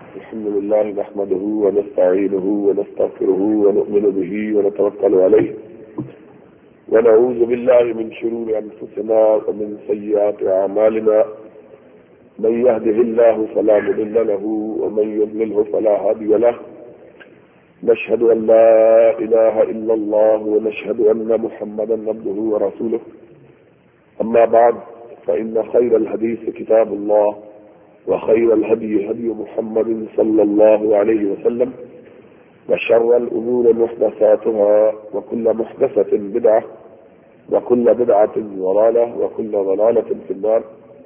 الحمد لله نحمده ونستعينه ونستغفره ونؤمن به ونتوكل عليه ونعوذ بالله من شرور أنفسنا ومن سيئات أعمالنا. من يهده الله فلا مضل له ومن يضلله فلا هادي له. نشهد أن لا إله إلا الله ونشهد أن محمدا عبده ورسوله. أما بعد، فإن خير الحديث كتاب الله وخير الهدي هدي محمد صلى الله عليه وسلم، وشر الأمور محدثاتها وكل محدثة بدعة وكل بدعة ضلالة وكل ضلالة في النار.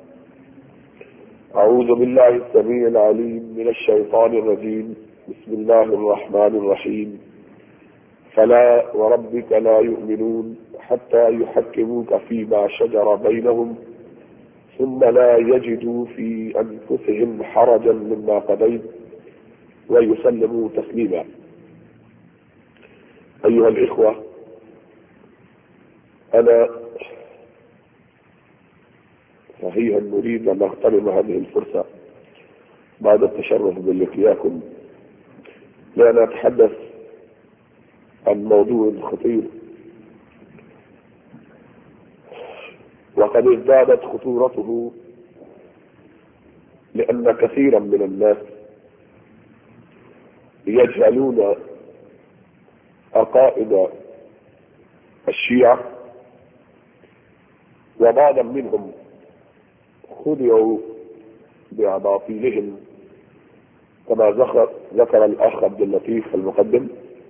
أعوذ بالله السميع العليم من الشيطان الرجيم. بسم الله الرحمن الرحيم. فلا وربك لا يؤمنون حتى يحكموك فيما شجر بينهم ثم لا يجدوا في أنفسهم حرجا مما قضيت ويسلموا تسليما. أيها الإخوة، أنا صحيحا نريد أن نغتنم هذه الفرصة بعد التشرف بلقياكم لأن أتحدث عن موضوع خطير، وقد ازدادت خطورته لأن كثيرا من الناس يجهلون عقائد الشيعة، وبعضا منهم خدعوا بأباطيلهم كما ذكر الأخ عبد اللطيف المقدم،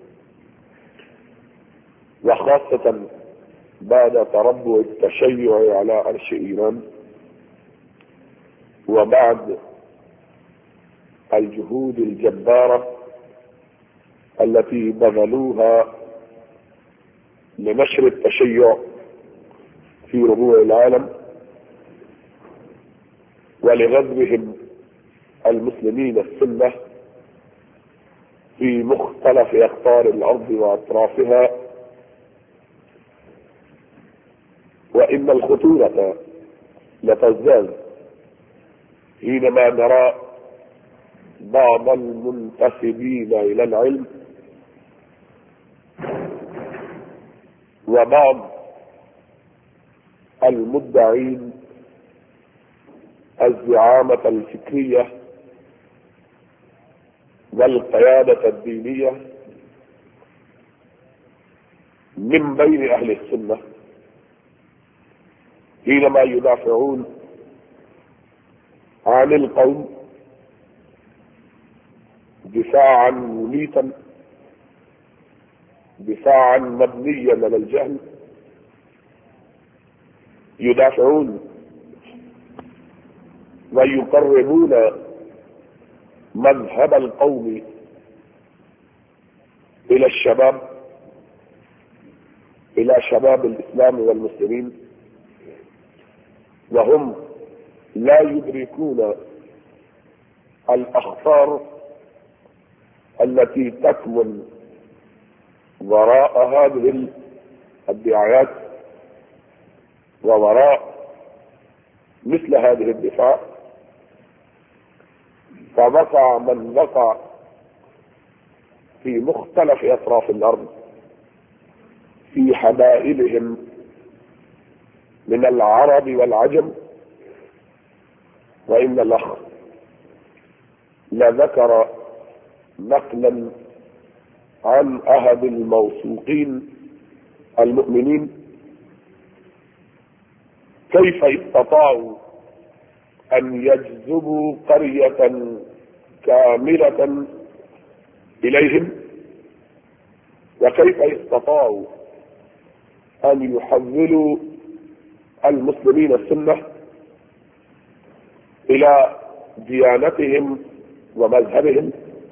وخاصة بعد تربع التشيع على عرش إيران وبعد الجهود الجبارة التي بذلوها لنشر التشيع في ربوع العالم ولغزوهم المسلمين السنة في مختلف أقطار الأرض وأطرافها. وإن الخطورة لتزداد حينما نرى بعض المنتسبين إلى العلم وبعض المدعين الزعامة الفكرية والقيادة الدينية من بين أهل السنة حينما يدافعون عن القوم دفاعا مميتا، دفاعا مبنيا على الجهل، يدافعون ويقربون مذهب القوم إلى الشباب، إلى شباب الإسلام والمسلمين، وهم لا يدركون الأخطار التي تكمن وراء هذه الدعايات ووراء مثل هذه الدفاع. فوقع من وقع في مختلف أطراف الأرض في حبائلهم من العرب والعجم. وإن الأخ لذكر نقلا عن أحد الموثوقين المؤمنين كيف استطاعوا أن يجذبوا قرية كاملة إليهم، وكيف استطاعوا أن يحولوا المسلمين السنة إلى ديانتهم ومذهبهم.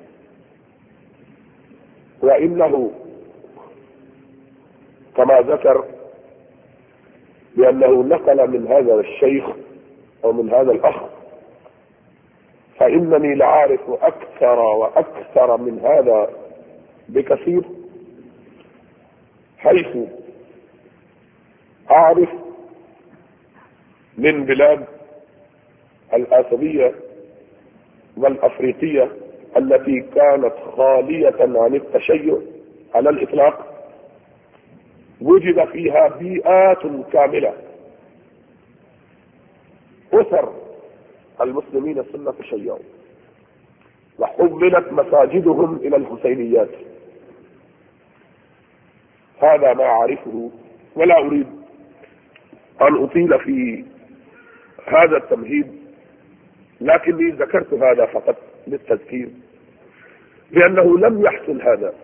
وإنه كما ذكر بأنه نقل من هذا الشيخ أو من هذا الأخ، فإنني لأعرف أكثر وأكثر من هذا بكثير، حيث أعرف من بلاد الآسيوية والأفريقية التي كانت خالية عن التشيع على الإطلاق وجد فيها بيئات كاملة أسر المسلمين السنة تشيعوا، وحولت مساجدهم إلى الحسينيات. هذا ما أعرفه، ولا أريد أن أطيل في هذا التمهيد، لكني ذكرت هذا فقط للتذكير بأنه لم يحصل هذا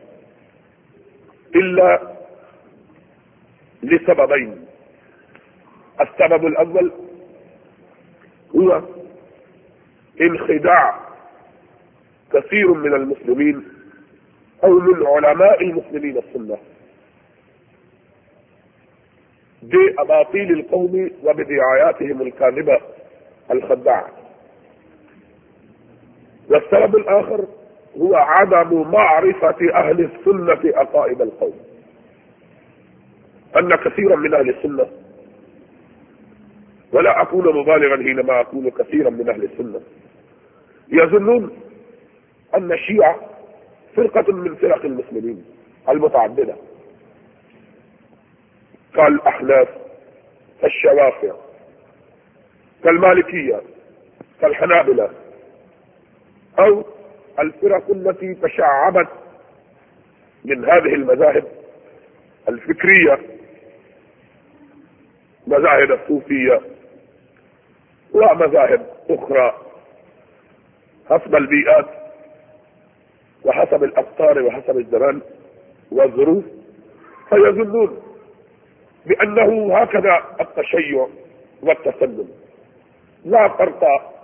إلا لسببين. السبب الأول هو انخداع كثير من المسلمين أو من علماء المسلمين السنة بأباطيل القوم وبدعاياتهم الكاذبة الخداعة. والسبب الآخر هو عدم معرفة أهل السنة عقائد القوم، أن كثيرا من أهل السنة، ولا أكون مبالغا حينما أقول كثيرا من أهل السنة، يظنون أن الشيعة فرقة من فرق المسلمين المتعددة كالأحناف، كالشوافع، كالمالكية، كالحنابلة، أو الفرق التي تشعبت من هذه المذاهب الفكرية، مذاهب الصوفية ومذاهب أخرى حسب البيئات وحسب الأقطار وحسب الزمان والظروف، فيظنون بأنه هكذا التشيع والتسنن. لا فرق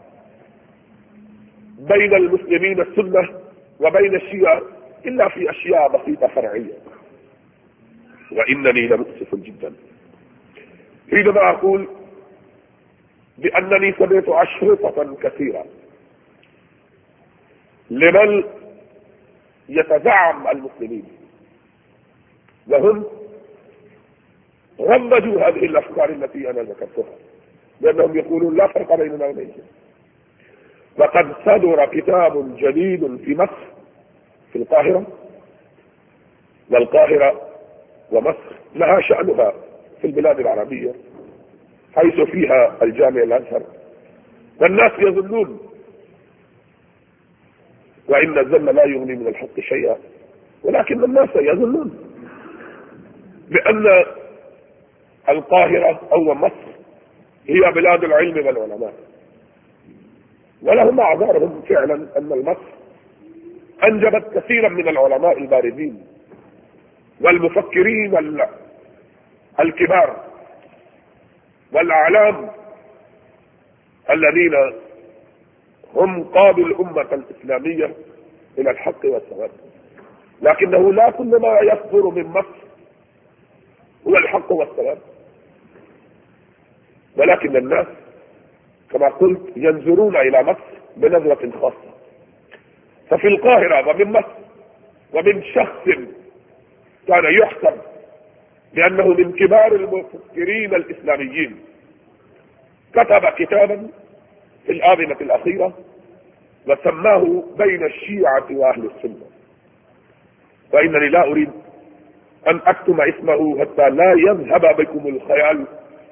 بين المسلمين السنة وبين الشيعة إلا في أشياء بسيطة فرعية. وإنني لمؤسف جدا حينما أقول بأنني سمعت أشرطة كثيرة لمن يتزعم المسلمين وهم غمجوا هذه الأفكار التي أنا ذكرتها، لأنهم يقولون لا فرق بيننا وبينهم. وقد صدر كتاب جديد في مصر، في القاهرة، والقاهرة ومصر لها شأنها في البلاد العربية حيث فيها الجامع الأزهر، والناس يظنون، وإن الظن لا يغني من الحق شيئا، ولكن الناس يظنون بأن القاهرة أو مصر هي بلاد العلم والعلماء، ولهم أعذارهم فعلا أن مصر أنجبت كثيرا من العلماء البارزين والمفكرين الكبار والأعلام الذين هم قادوا الأمة الإسلامية إلى الحق والثبات، لكنه لا كل ما يصدر من مصر هو الحق والثبات، ولكن الناس كما قلت ينظرون إلى مصر بنظرة خاصة. ففي القاهرة ومن مصر ومن شخص كان يحسب بأنه من كبار المفكرين الإسلاميين كتب كتابا في الآونة الأخيرة وسماه بين الشيعة وأهل السنة، وإنني لا أريد أن أكتم اسمه حتى لا يذهب بكم الخيال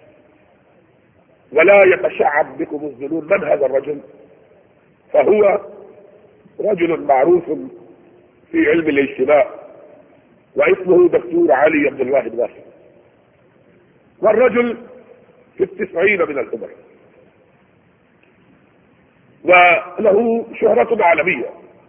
ولا يتشعب بكم الظنون. من هذا الرجل؟ فهو رجل معروف في علم الاجتماع واسمه دكتور علي عبد الواحد باشا، والرجل في 90 من العمر، وله شهرة عالمية،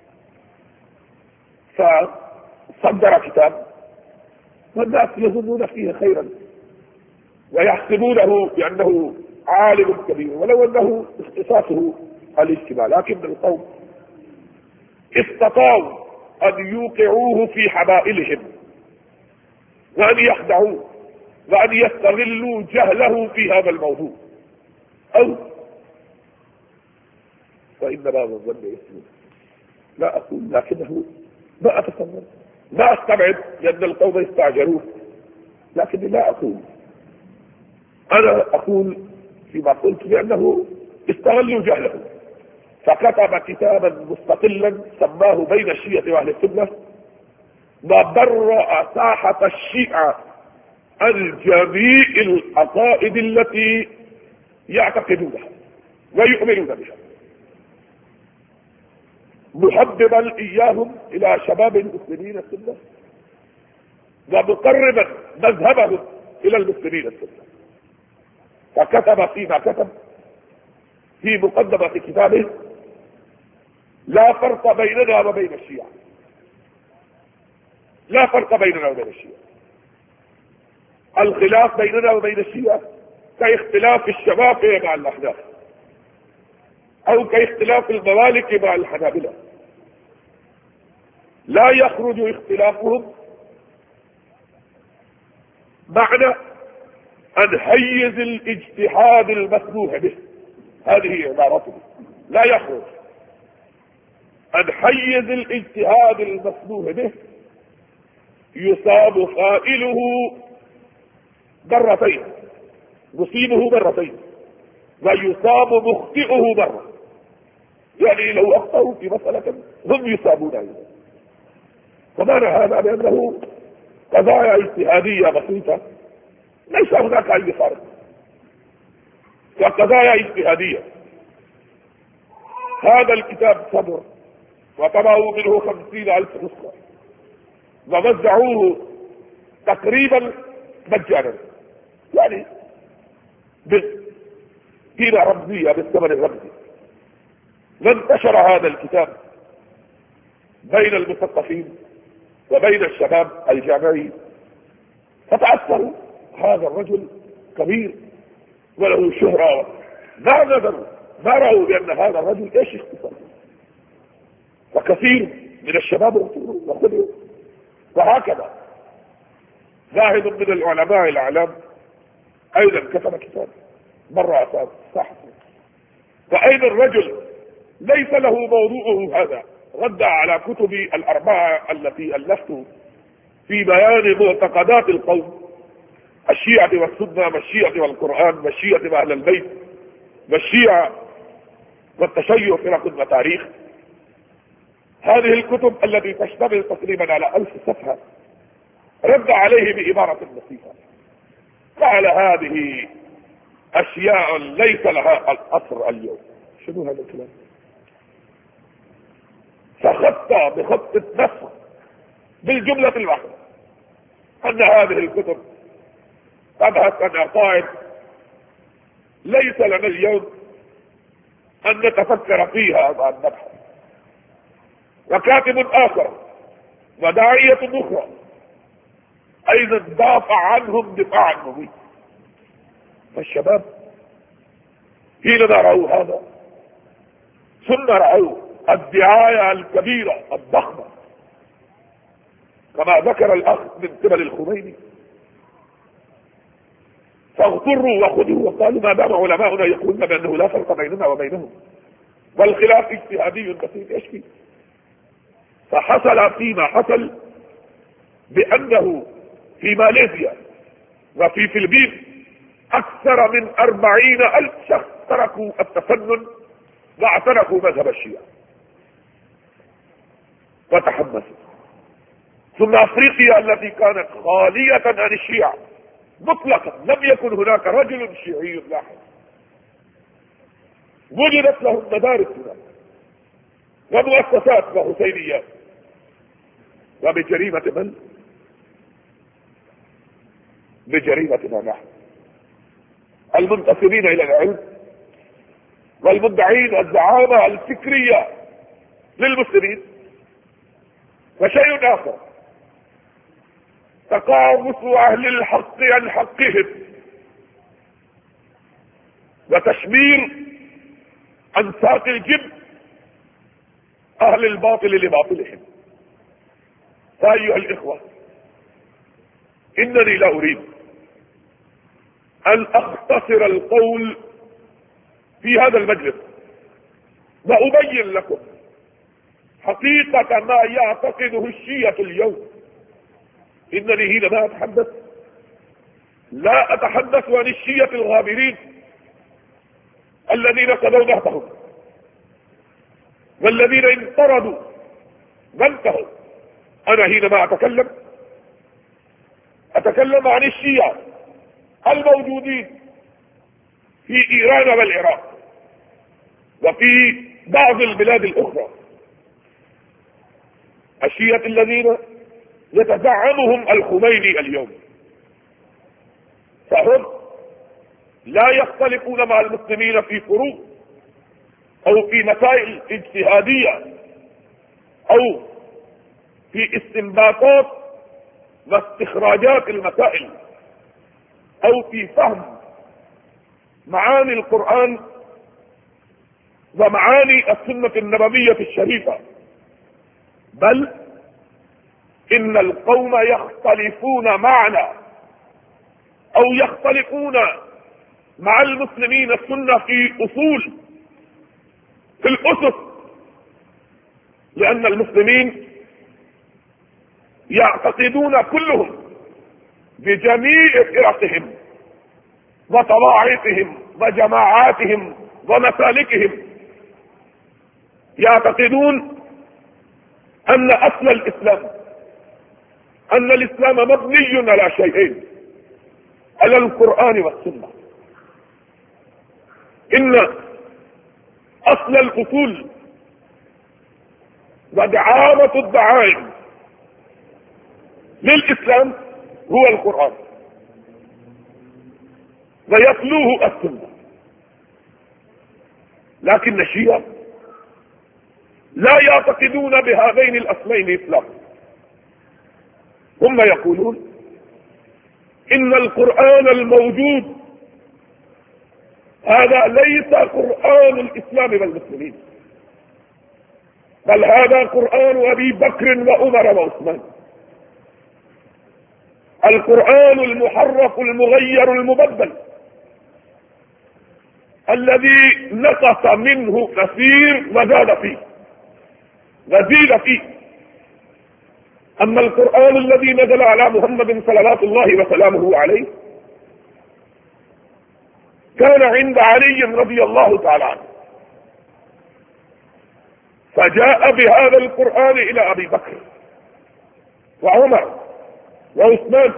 فصدر كتاب والناس يظنون فيه خيرا ويحسبونه بأنه عالم كبير ولو أنه اختصاصه الاجتماع، لكن القوم استطاعوا أن يوقعوه في حبائلهم وأن يخدعوه وأن يستغلوا جهله في هذا الموضوع، أو فإن بعض الظن يسلم. لا أقول، لكنه ما أتصور، ما أستبعد لأن القوم يستعجلوه، لكني لا أقول. أنا أقول فيما قلت بأنه استغلوا جهله فكتب كتابا مستقلا سماه بين الشيعة واهل السنة، وبرأ ساحة الشيعة عن جميع العقائد التي يعتقدونها ويؤمنون بها، محببا اياهم الى شباب المسلمين السنة، ومقربا مذهبهم الى المسلمين السنة. فكتب فيما كتب في مقدمة كتابه: لا فرق بيننا وبين الشيعة، لا فرق بيننا وبين الشيعة. الخلاف بيننا وبين الشيعة كاختلاف الشوافع مع الأحناف، أو كاختلاف المالك مع الحنابلة. لا يخرج اختلافهم معنى عن حيز الاجتهاد المسموح به، هذه عبارته، لا يخرج عن حيز الاجتهاد المسموح به، يصاب قائله مرتين، يصيبه مرتين، ويصاب مخطئه مرة. يعني لو أخطأوا في مسألة هم يصابون أيضا. فمعنى هذا بأنه قضايا اجتهادية بسيطة، ليس هناك أي فرق، وقضايا اجتهادية. هذا الكتاب صدر وطبعوا منه 50,000 نسخة، ووزعوه تقريبا مجانا، يعني بقيمة رمزية، بالثمن الرمزي. وانتشر هذا الكتاب بين المثقفين وبين الشباب الجامعي، فتأثروا. هذا الرجل كبير وله شهرة، ما نظروا، ما رأوا بأن هذا الرجل ايش اختصاصه. وكثير من الشباب اغتروا وخذوا. وهكذا واحد من العلماء الأعلام أيضا كتب كتاب مرة أساس صح، فأيضا الرجل ليس له موضوعه هذا، رد على كتبي الأربعة التي ألفت في بيان معتقدات القوم: الشيعة والسنة، والشيعة والقرآن، والشيعة وأهل البيت، والشيعة والتشيع فرق وتاريخ. هذه الكتب التي تشتمل تقريبا على 1000 صفحة رد عليه بعبارة بسيطة، قال: هذه أشياء ليس لها الأثر اليوم. شنو هذا الكلام؟ فخط بخط النسخ بالجملة الواحدة أن هذه الكتب تبحث عن عقائد ليس لنا اليوم أن نتفكر فيها بعد نبحث. وكاتب آخر وداعية أخرى أيضا دافع عنهم دفاعا مميت. فالشباب حين رأوا هذا ثم رأوا الدعاية الكبيرة الضخمة كما ذكر الأخ من قبل الخميني، فاغتروا وخذوا وقالوا: ما دام علماؤنا يقولون بأنه لا فرق بيننا وبينهم والخلاف اجتهادي بسيط، ايش فيه؟ فحصل فيما حصل بأنه في ماليزيا وفي فلبين أكثر من 40,000 شخص تركوا التفنن واعتنقوا مذهب الشيعة وتحمسوا. ثم أفريقيا التي كانت خالية عن الشيعة مطلقا، لم يكن هناك رجل شيعي واحد، وجدت لهم مدارس هناك ومؤسسات وحسينيات. وبجريمة من؟ بجريمتنا نحن المنتسبين إلى العلم والمدعين الزعامة الفكرية للمسلمين. وشيء آخر: تقامص أهل الحق عن حقهم وتشمير عن ساق الجب أهل الباطل لباطلهم. فأيها الإخوة، إنني لا أريد أن أختصر القول في هذا المجلس وأبين لكم حقيقة ما يعتقده الشيعة اليوم. إنني حينما أتحدث لا أتحدث عن الشيعة الغابرين الذين قضوا نهبهم، والذين انطردوا وانتهوا. أنا حينما أتكلم عن الشيعة الموجودين في إيران والعراق وفي بعض البلاد الأخرى، الشيعة الذين يتزعمهم الخميني اليوم، فهم لا يختلفون مع المسلمين في فروع أو في مسائل اجتهادية أو في استنباطات واستخراجات المسائل أو في فهم معاني القرآن ومعاني السنة النبوية الشريفة، بل إن القوم يختلفون معنا أو يختلفون مع المسلمين السنة في الأسس، لأن المسلمين يعتقدون كلهم بجميع فرقهم وطوائفهم وجماعاتهم ومسالكهم، يعتقدون أن أصل الإسلام، أن الإسلام مبني على شيئين، على القرآن والسنة. إن أصل الأصول ودعامة الدعائم للإسلام هو القرآن ويتلوه السنة. لكن الشيعة لا يعتقدون بهذين الأصلين إطلاقا. هم يقولون إن القرآن الموجود هذا ليس قرآن الإسلام والمسلمين، بل هذا قرآن أبي بكر وعمر وعثمان، القرآن المحرف المغير المبدل الذي نقص منه كثير وزيد فيه. أما القرآن الذي نزل على محمد صلوات الله وسلامه عليه كان عند علي رضي الله تعالى عنه، فجاء بهذا القرآن إلى أبي بكر وعمر وعثمان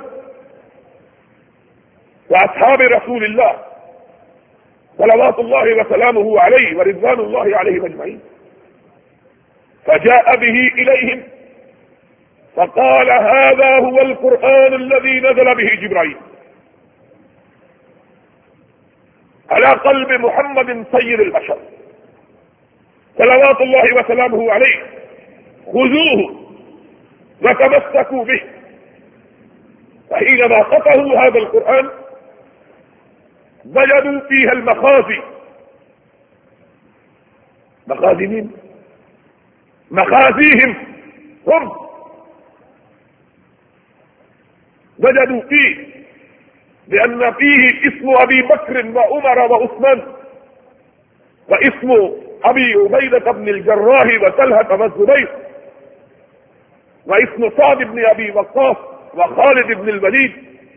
وأصحاب رسول الله صلوات الله وسلامه عليه ورضوان الله عليهم أجمعين، فجاء به إليهم فقال هذا هو القرآن الذي نزل به جبريل على قلب محمد سيد البشر صلوات الله وسلامه عليه، خذوه وتمسكوا به. فحينما قطعوا هذا القرآن وجدوا فيها المخازي. مخازي مين؟ مخازيهم هم. وجدوا فيه بأن فيه اسم أبي بكر وعمر وعثمان، واسم أبي عبيدة بن الجراح وطلحة والزبير، واسم سعد بن أبي وقاص وخالد بن الوليد،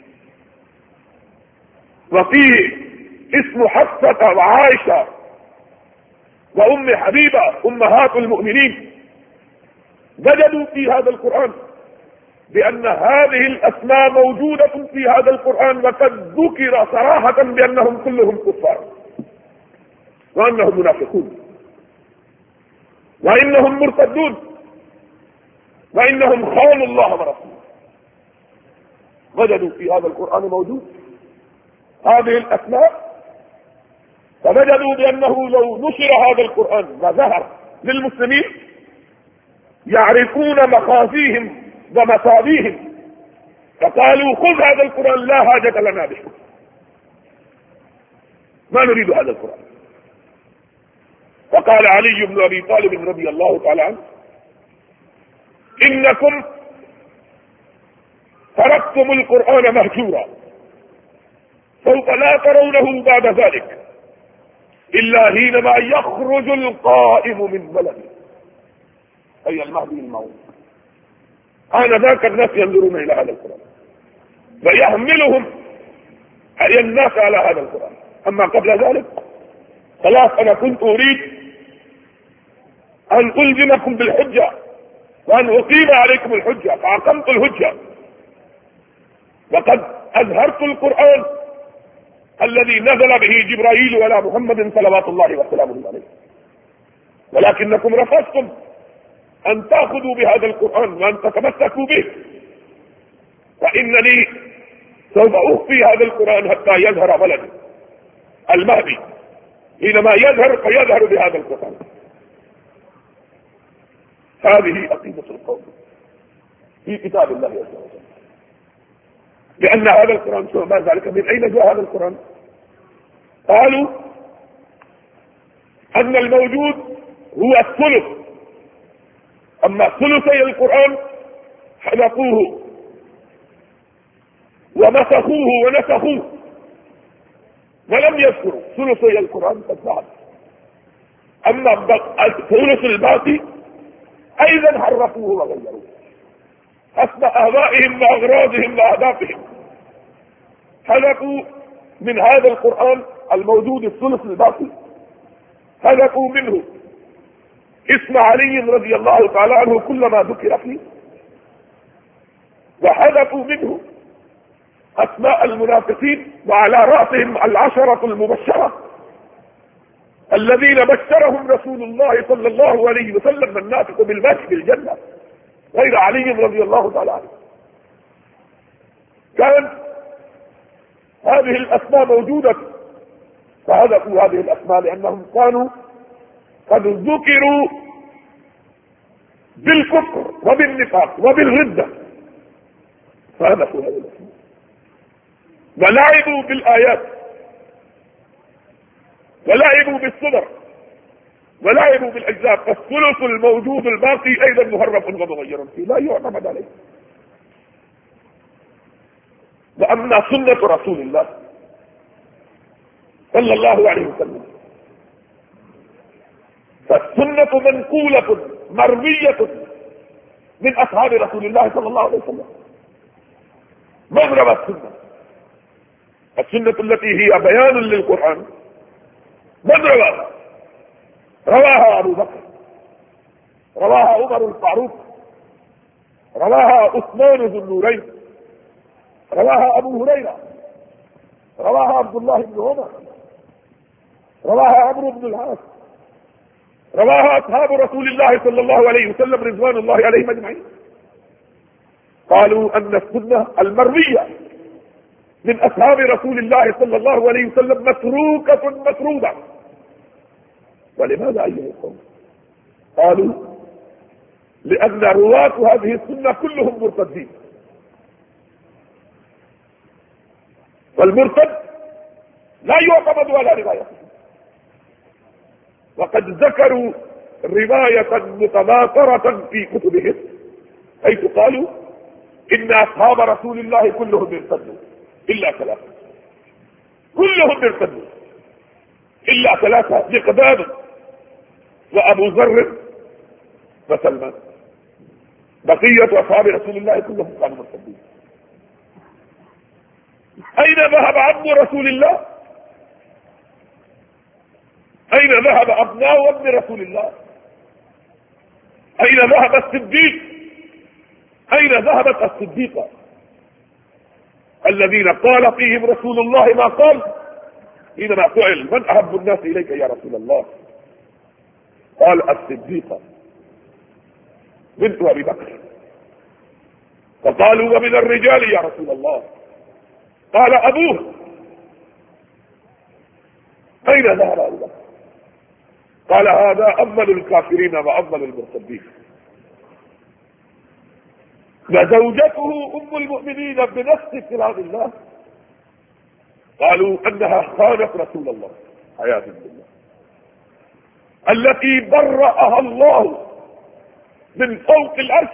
وفيه اسم حفصة وعائشة وأم حبيبة أمهات المؤمنين. وجدوا في هذا القرآن بأن هذه الأسماء موجودة في هذا القرآن، وقد ذكر صراحة بأنهم كلهم كفار وأنهم منافقون وإنهم مرتدون وإنهم خانوا الله ورسوله. وجدوا في هذا القرآن موجود هذه الأسماء، فوجدوا بأنه لو نشر هذا القرآن وظهر للمسلمين يعرفون مخازيهم ومصابيهم، فقالوا خذ هذا القرآن لا حاجة لنا به، ما نريد هذا القرآن. فقال علي بن أبي طالب رضي الله تعالى عنه إنكم تركتم القرآن مهجورا سوف لا ترونه بعد ذلك إلا حينما يخرج القائم من بلده، أي المهدي الموعود. آنذاك الناس ينظرون إلى هذا القرآن ويحملهم أي الناس على هذا القرآن. أما قبل ذلك خلاص أنا كنت أريد أن ألزمكم بالحجة وأن أقيم عليكم الحجة، فأقمت الحجة وقد أظهرت القرآن الذي نزل به جبرائيل على محمد صلوات الله وسلامه عليه، ولكنكم رفضتم أن تأخذوا بهذا القرآن وأن تتمسكوا به، فإنني سوف أخفي هذا القرآن حتى يظهر ولدي المهدي، حينما يظهر فيظهر بهذا القرآن. هذه عقيدة القوم في كتاب الله عز وجل، لأن هذا القرآن ثم بعد ذلك من أين جاء هذا القرآن؟ قالوا أن الموجود هو الثلث، أما ثلثي القرآن حلقوه ومسخوه ونسخوه ولم يذكروا ثلثي القرآن قد ذهب، أما الثلث الباقي أيضا حرفوه وغيروه حسب أهوائهم وأغراضهم وأهدافهم. حلقوا من هذا القرآن الموجود الثلث الباقي، حلقوا منه اسم علي رضي الله تعالى عنه كلما ذكر فيه، وحلقوا منه أسماء المنافقين وعلى رأسهم العشرة المبشرة الذين بشرهم رسول الله صلى الله عليه وسلم الناطق بالبشر بالجنة غير علي رضي الله تعالى عنه. كان هذه الأسماء موجودة، فهدفوا هذه الأسماء لأنهم كانوا قد ذكروا بالكفر وبالنفاق وبالردة، فهدفوا هذه الأسماء ولعبوا بالآيات ولعبوا بالصدر ولعبوا بالأجزاء، فالثلث الموجود الباقي أيضا مهرب ومغير فيه لا يعتمد عليه. وأما سنة رسول الله صلى الله عليه وسلم فالسنة منقولة مروية من أصحاب رسول الله صلى الله عليه وسلم. مغرب السنة التي هي بيان للقرآن مغرب رواها أبو بكر، رواها عمر الفاروق، رواها عثمان ذو النورين، رواها أبو هريرة، رواها عبد الله بن عمر، رواها عمرو بن العاص، رواها أصحاب رسول الله صلى الله عليه وسلم رضوان الله عليهم أجمعين. قالوا أن السنة المروية من أصحاب رسول الله صلى الله عليه وسلم متروكة مفروضة. ولماذا أيها القوم؟ قالوا لأن رواة هذه السنة كلهم مرتدين، والمرتد لا يعتمد على روايته، وقد ذكروا رواية متواترة في كتبهم حيث قالوا إن أصحاب رسول الله كلهم ارتدوا إلا ثلاثة، كلهم ارتدوا إلا ثلاثة: مقداد وأبو ذر وسلمان، بقية أصحاب رسول الله كلهم كانوا مرتدين. أين ذهب عم رسول الله؟ أين ذهب أبناء ابن رسول الله؟ أين ذهب الصديق؟ أين ذهبت الصديقة الذين قال فيهم رسول الله ما قال حينما سئل من أحب الناس إليك يا رسول الله؟ قال الصديقة بنت أبي بكر. فقالوا ومن الرجال يا رسول الله؟ قال أبوه. أين ذهب أبو بكر؟ قال هذا أول الكافرين وأول المرتدين. وزوجته أم المؤمنين بنفس كلام الله قالوا أنها خانت رسول الله حياة بالله، التي برأها الله من فوق العرش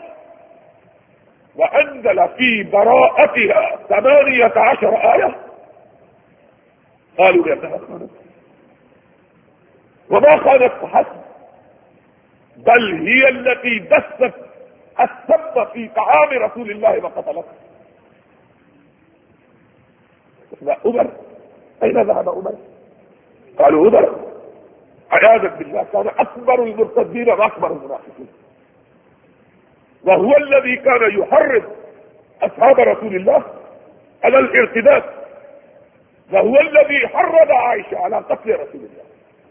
وأنزل في براءتها 18 آية، قالوا لأنها خانت. وما خانت فحسب، بل هي التي دست السم في طعام رسول الله وقتلته. عمر أين ذهب عمر؟ قالوا عمر عياذا بالله كان اكبر المرتدين واكبر المنافقين، وهو الذي كان يحرض اصحاب رسول الله على الارتداد، وهو الذي حرض عائشة على قتل رسول الله،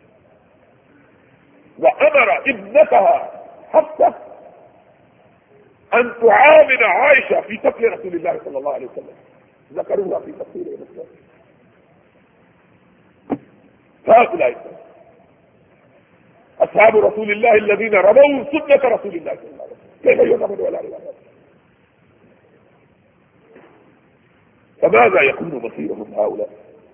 وامر ابنتها حفصة ان تعاون عائشة في قتل رسول الله صلى الله عليه وسلم، ذكروها في تفسير الاسلام. هؤلاء اصحاب رسول الله الذين رموا سنة رسول الله صلى الله عليه وسلم، كيف يعتمد ولا روايات؟ فماذا يكون مصيرهم هؤلاء؟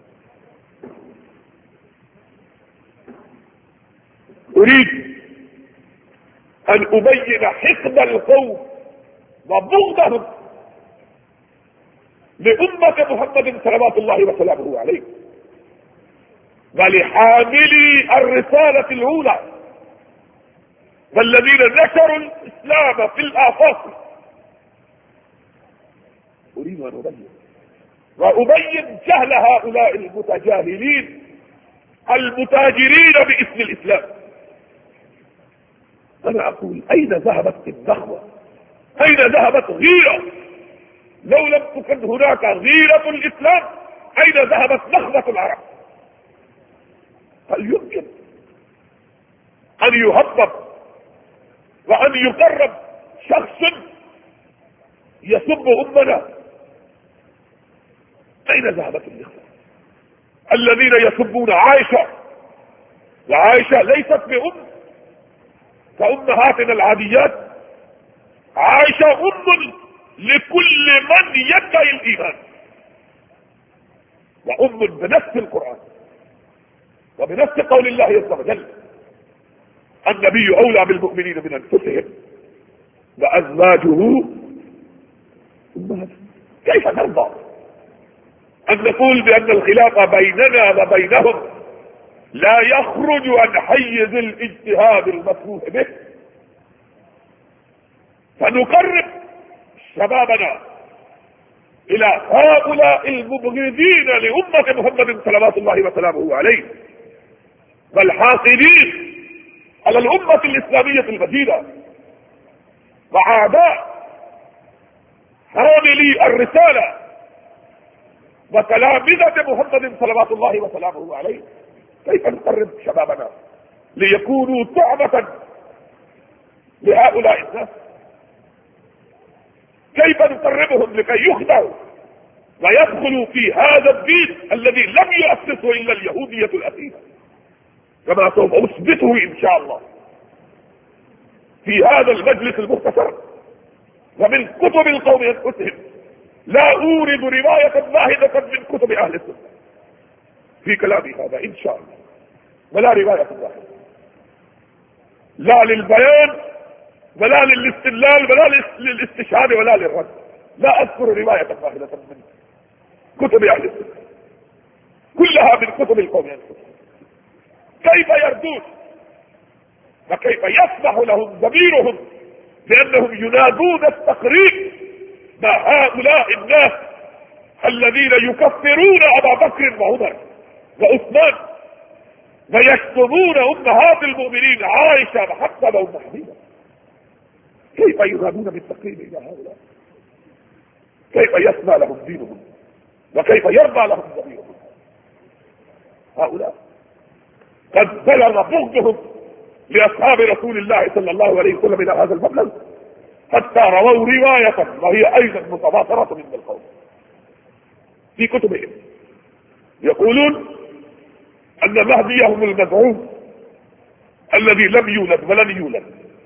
اريد ان ابين حقد القوم وبغضهم لأمة محمد صلوات الله وسلامه عليه، ولحاملي الرسالة الأولى والذين نشروا الإسلام في الآفاق. أريد أن أبين جهل هؤلاء المتجاهلين المتاجرين باسم الإسلام. أنا أقول أين ذهبت النخوة؟ أين ذهبت غيرة؟ لو لم تكن هناك غيرة الإسلام أين ذهبت نخوة العرب؟ هل يمكن أن يهبط وأن يقرب شخص يسب أمنا؟ أين ذهبت النخوة الذين يسبون عائشة؟ وعائشة ليست بأم كأمهاتنا العاديات، عائشة أم لكل من يدعي الإيمان، وأم بنفس القرآن وبنفس قول الله عز وجل: النبي أولى بالمؤمنين من أنفسهم وأزواجه أمهاتهم. كيف نرضى أن نقول بأن الخلاف بيننا وبينهم لا يخرج عن حيز الاجتهاد المسموح به، فنقرب شبابنا الى هؤلاء المبغضين لأمة محمد صلوات الله وسلامه عليه والحاقدين على الأمة الإسلامية المجيدة وأعداء حاملي الرسالة وتلامذة محمد صلوات الله وسلامه عليه. كيف نقرب شبابنا ليكونوا طعمة لهؤلاء الناس؟ كيف نقربهم لكي يخدعوا ويدخلوا في هذا الدين الذي لم يؤسسه الا اليهودية الأثيمة، كما سوف اثبته ان شاء الله في هذا المجلس المختصر ومن كتب القوم انفسهم. لا اورد رواية واحدة من كتب اهل السنة في كلامي هذا ان شاء الله، ولا رواية واحدة، لا للبيان ولا للاستدلال ولا للاستشهاد ولا للرد. لا اذكر رواية واحدة من كتب اهل السنة، كلها من كتب القوم انفسهم. كيف يردون وكيف يسمح لهم ضميرهم بانهم ينادون التقريب مع هؤلاء الناس الذين يكفرون ابا بكر وعمر وعثمان ويشتمون امهات المؤمنين عائشة وحفصة وام حبيبة؟ كيف ينادون بالتقريب الى هؤلاء؟ كيف يسمع لهم دينهم وكيف يرضى لهم ضميرهم؟ هؤلاء قد بلغ بغضهم لاصحاب رسول الله صلى الله عليه وسلم الى هذا المبلغ حتى رووا رواية وهي ايضا متواترة من القوم في كتبهم يقولون ان مهديهم المزعوم الذي لم يولد ولن يولد،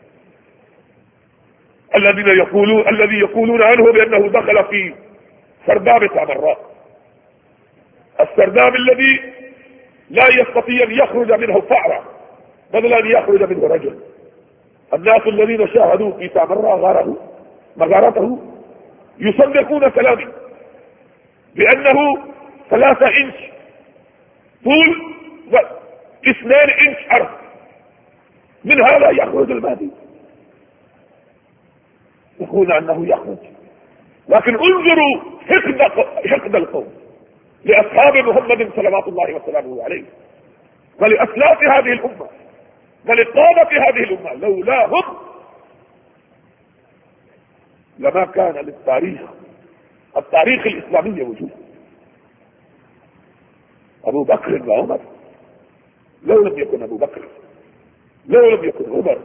الذي يقولون عنه بانه دخل في سرداب سامراء، السرداب الذي لا يستطيع ان يخرج منه فأرة بدل ان يخرج منه رجل. الناس الذين شاهدوا في سامراء مغارته يصدقون كلامي بانه 3 إنش طول و2 إنش عرض، من هذا يخرج المهدي. يقول انه يخرج، لكن انظروا حقد القوم لاصحاب محمد صلوات الله وسلامه عليه ولاسلاف هذه الامه ولقامة هذه الأمة. لولاهم لما كان التاريخ الإسلامي وجود. أبو بكر وعمر، لو لم يكن أبو بكر، لو لم يكن عمر،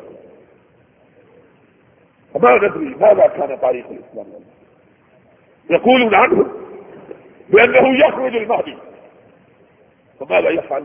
فما ندري ماذا كان تاريخ الإسلام. يقولون عنه بأنه يخرج المهدي، فماذا يفعل؟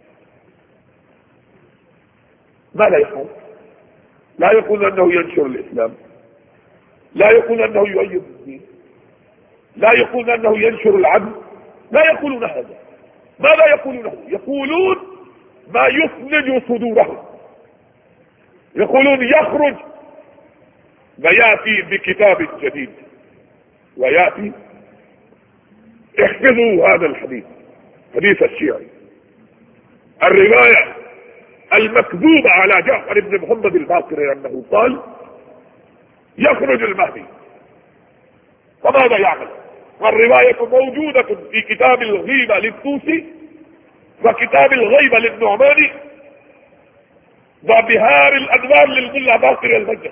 ماذا يفعل؟ لا يقول أنه ينشر الإسلام، لا يقول أنه يؤيد الدين، لا يقول أنه ينشر العدل، لا يقولون هذا. ماذا يقولونه؟ يقولون ما يثلج صدورهم. يقولون يخرج ويأتي بكتاب جديد، ويأتي. احفظوا هذا الحديث، حديث الشيعي، الرواية المكذوبة على جعفر بن محمد الباقر أنه قال يخرج المهدي. فماذا يعمل؟ والرواية موجودة في كتاب الغيبة للطوسي وكتاب الغيبة للنعماني وبهار الأنوار للملا باقر المجدي،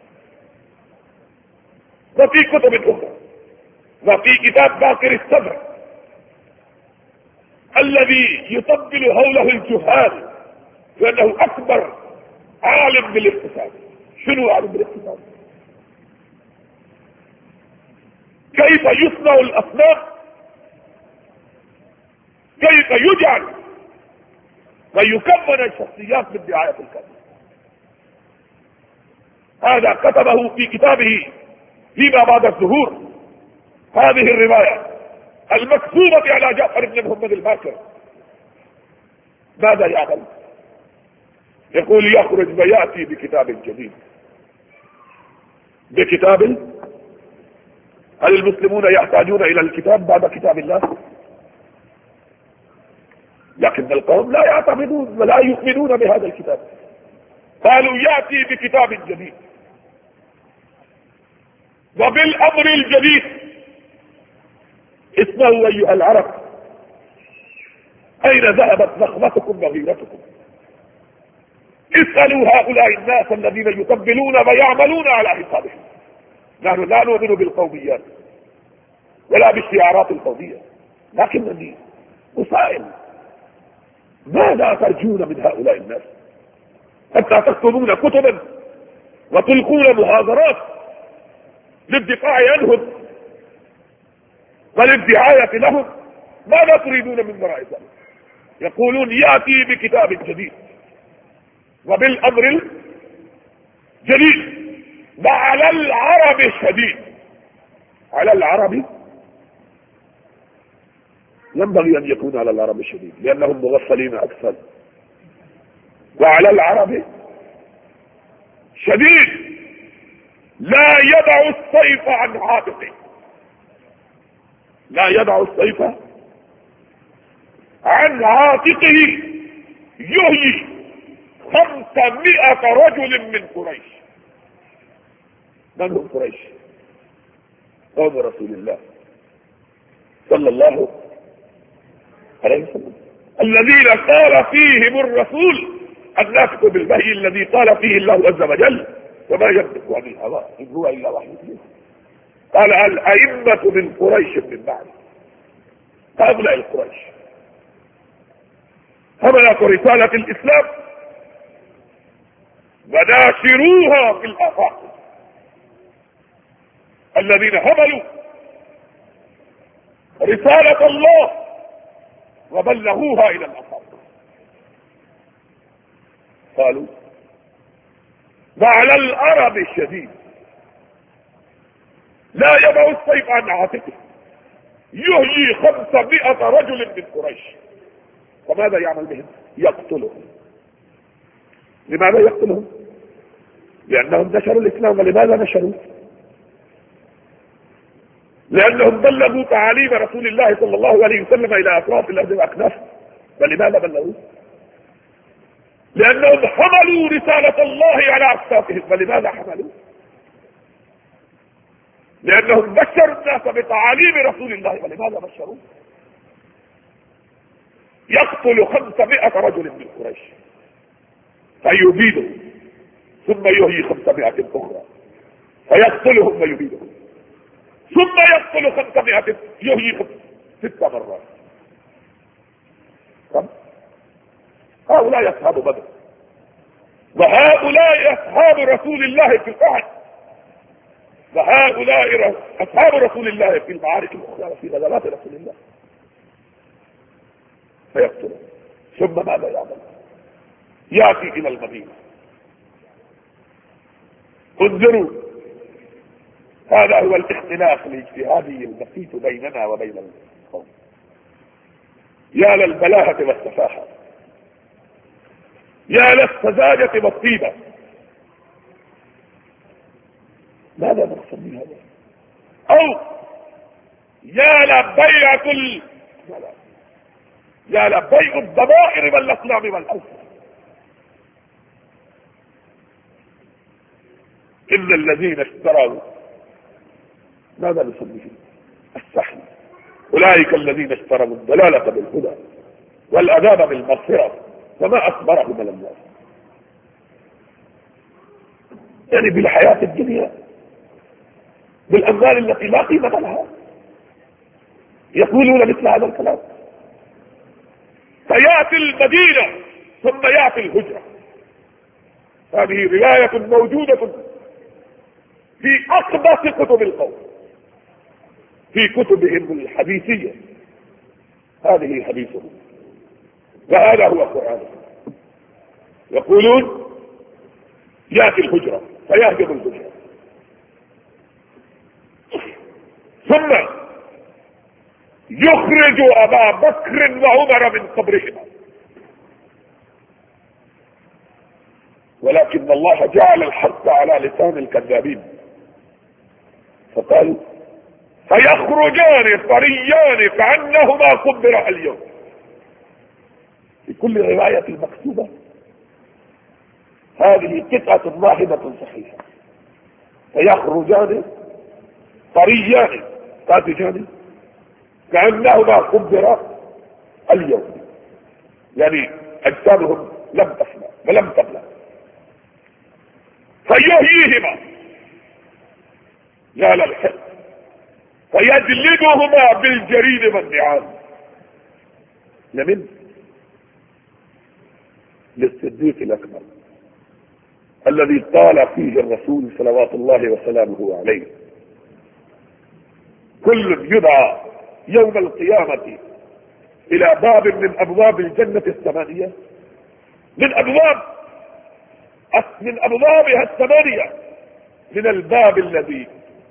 وفي كتب أخرى، وفي كتاب باقر الصدر الذي يطبل هوله الجهال لأنه أكبر عالم بالاقتصاد. شنو عالم بالاقتصاد؟ كيف يصنع الأصناف، كيف يجعل ويكمل الشخصيات بالدعاية الكاذبة. هذا كتبه في كتابه فيما بعد الظهور. هذه الرواية المكتوبة على جعفر بن محمد الباقر. ماذا يعمل؟ يقول يخرج ويأتي بكتاب جديد. بكتاب؟ هل المسلمون يحتاجون إلى الكتاب بعد كتاب الله؟ لكن القوم لا يعتمدون ولا يؤمنون بهذا الكتاب. قالوا يأتي بكتاب جديد وبالأمر الجديد. اسمعوا أيها العرب، أين ذهبت نخمتكم وغيرتكم؟ اسألوا هؤلاء الناس الذين يقبلون ويعملون على حسابهم. نحن لا نؤمن بالقوميات ولا بالشعارات القومية، لكنني أسائل ماذا ترجون من هؤلاء الناس حتى تكتبون كتبا وتلقون محاضرات للدفاع عنهم وللدعاية لهم؟ ماذا تريدون من وراء ذلك؟ يقولون يأتي بكتاب جديد وبالأمر الجديد وعلى العرب الشديد. على العرب ينبغي أن يكون على العرب الشديد لأنهم مغفلين أكثر. وعلى العرب شديد لا يدع السيف عن عاتقه، لا يدع السيف عن عاتقه. يهيي 500 رجل من قريش. من هم قريش؟ قوم رسول الله صلى الله عليه وسلم الذين قال فيهم الرسول الناطق بالوحي الذي قال فيه الله عز وجل وما ينطق عن الهوى إن هو إلا وحي يوحى. قال الأئمة من قريش من بعد. هؤلاء القريش حملوا رسالة الإسلام وناشروها في الآفاق. الذين حملوا رسالة الله وبلغوها إلى الآفاق. قالوا وعلى العرب الشديد لا يدع السيف عن عاتقه. يهيي 500 رجل من قريش. فماذا يعمل بهم؟ يقتلهم. لماذا يقتلهم؟ لأنهم نشروا الإسلام. ولماذا نشروا؟ لأنهم بلغوا تعاليم رسول الله صلى الله عليه وسلم إلى أطراف الأرض وأكناف. ولماذا بلغوا؟ لأنهم حملوا رسالة الله على أكتافهم. ولماذا حملوا؟ لأنهم بشروا الناس بتعاليم رسول الله. ولماذا بشروا؟ يقتل 500 رجل من قريش. فيبيده ثم يهيي 500 اخرى فيقتلهم ويبيدهم ثم يقتل 500 يهيي 6 مرات. هؤلاء اصحاب بدر، وهؤلاء اصحاب رسول الله في الأحد، وهؤلاء اصحاب رسول الله في المعارك الاخرى وفي غزوات رسول الله. فيقتلهم ثم ماذا يعمل؟ ياتي الى المدينه. انظروا، هذا هو الاختلاف الاجتهادي البسيط بيننا وبين القوم. يا للبلاهه والسفاهه، يا للسذاجه والطيبه. ماذا نقصد بهذا؟ او يا لبيع الضمائر والاصنام والاوثان. ان الذين اشتروا، ماذا نسميه؟ السحر. اولئك الذين اشتروا الضلاله بالهدى والعذاب بالمغفره فما اصبرهم على الناس. يعني بالحياه الدنيا، بالاموال التي لا قيمه لها، يقولون مثل هذا الكلام. فياتي المدينه ثم ياتي الهجره. هذه روايه موجوده في اقدس كتب القوم، في كتبهم الحديثيه. هذه حديثهم وهذا هو قرآنهم. يقولون ياتي الهجره فيهجم الهجره ثم يخرج ابا بكر وعمر من قبرهما، ولكن الله جعل الحق على لسان الكذابين فقال فيخرجان طريان كأنهما قبر اليوم. في كل رواية مكتوبة هذه قطعة واحدة صحيحة. فيخرجان طريان طازجان كأنهما قبر اليوم، يعني أجسامهم لم تفنى ولم تبلى. فيحييهما يا للحق فيجلدهما بالجريد والنعال. لمن؟ للصديق الأكبر الذي قال فيه الرسول صلوات الله وسلامه عليه كل يدعى يوم القيامة إلى باب من أبواب الجنة الثمانية، من أبوابها الثمانية، من الباب الذي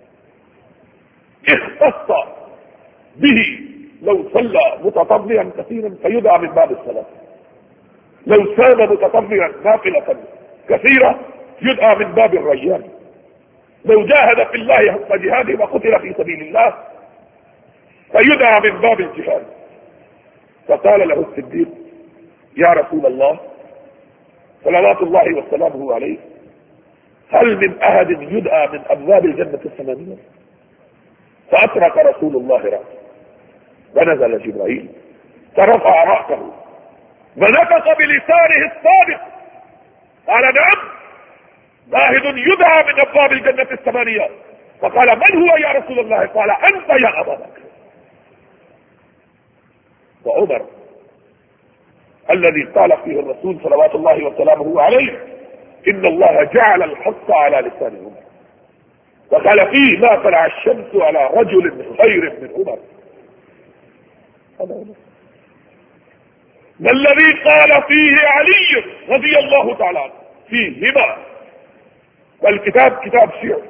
اختص به لو صلى متطوعا كثيرا فيدعى من باب الصلاة، لو صام متطوعا نافلة كثيرة يدعى من باب الريان، لو جاهد في الله حق جهاده وقتل في سبيل الله فيدعى من باب الجهاد. فقال له الصديق يا رسول الله صلوات الله وسلامه عليه هل من أحد يدعى من أبواب الجنة الثمانية؟ فأترك رسول الله رأسه ونزل جبرائيل فرفع رأسه ونطق بلسانه الصادق قال نعم واحد يدعى من أبواب الجنة الثمانية. فقال من هو يا رسول الله؟ قال أنت يا أبا بكر. وعمر الذي قال فيه الرسول صلوات الله وسلامه عليه إن الله جعل الحق على لسان عمر، وقال فيه لا طلع الشمس على رجل خير من عمر. ما الذي قال فيه علي رضي الله تعالى عنه فيهما، والكتاب كتاب شيعي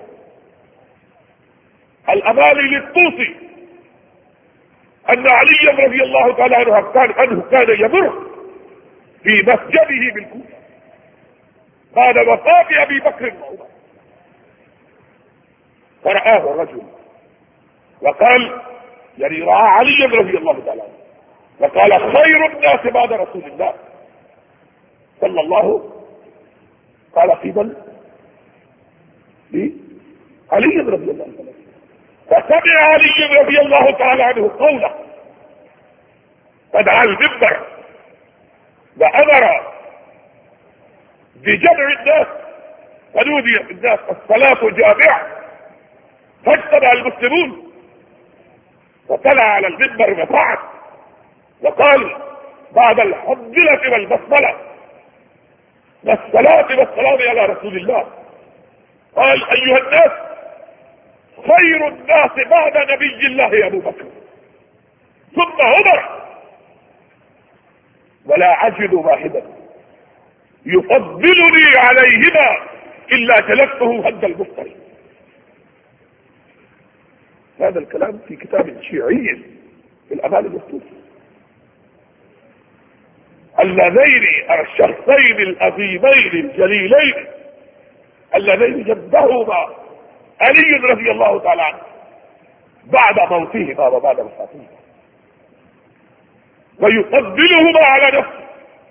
الأمالي للطوسي أن علي رضي الله تعالى عنه كان يمر في مسجده بالكوفة بعد وفاة أبي بكر وعمر فرآه رجل وقال يعني رأى علي رضي الله تعالى عنه وقال خير الناس بعد رسول الله صلى الله قال في من؟ علي رضي الله تعالى عنه. فسمع علي رضي الله تعالى عنه قوله فدعا المنبر وأمر بجمع الناس، فنودي الناس الصلاة جامعة، فاجتمع المسلمون، وطلع على المنبر وصعد وقال بعد الحمدلة والبسملة والصلاة والسلام على رسول الله، قال ايها الناس، خير الناس بعد نبي الله ابو بكر ثم عمر، ولا اجد واحدا يفضلني عليهما الا جلسته هد المفتري. هذا الكلام في كتاب شيعي في الامال المفتوح. اللذين الشخصين العظيمين الجليلين اللذين جدهما علي رضي الله تعالى عنه بعد موتهما وبعد وفاتهما، ويفضلهما على نفسه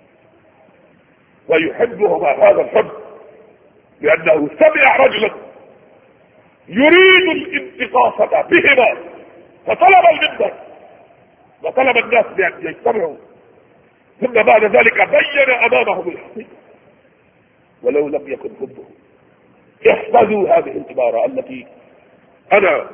ويحبهما هذا الحب، لأنه سمع رجلا يريد الانتقاصة بهما فطلب المنبر وطلب الناس بأن يجتمعوا، ثم بعد ذلك بين أمامهم الحقيقة ولو لم يكن حبه. احفظوا هذه العبارة التي أنا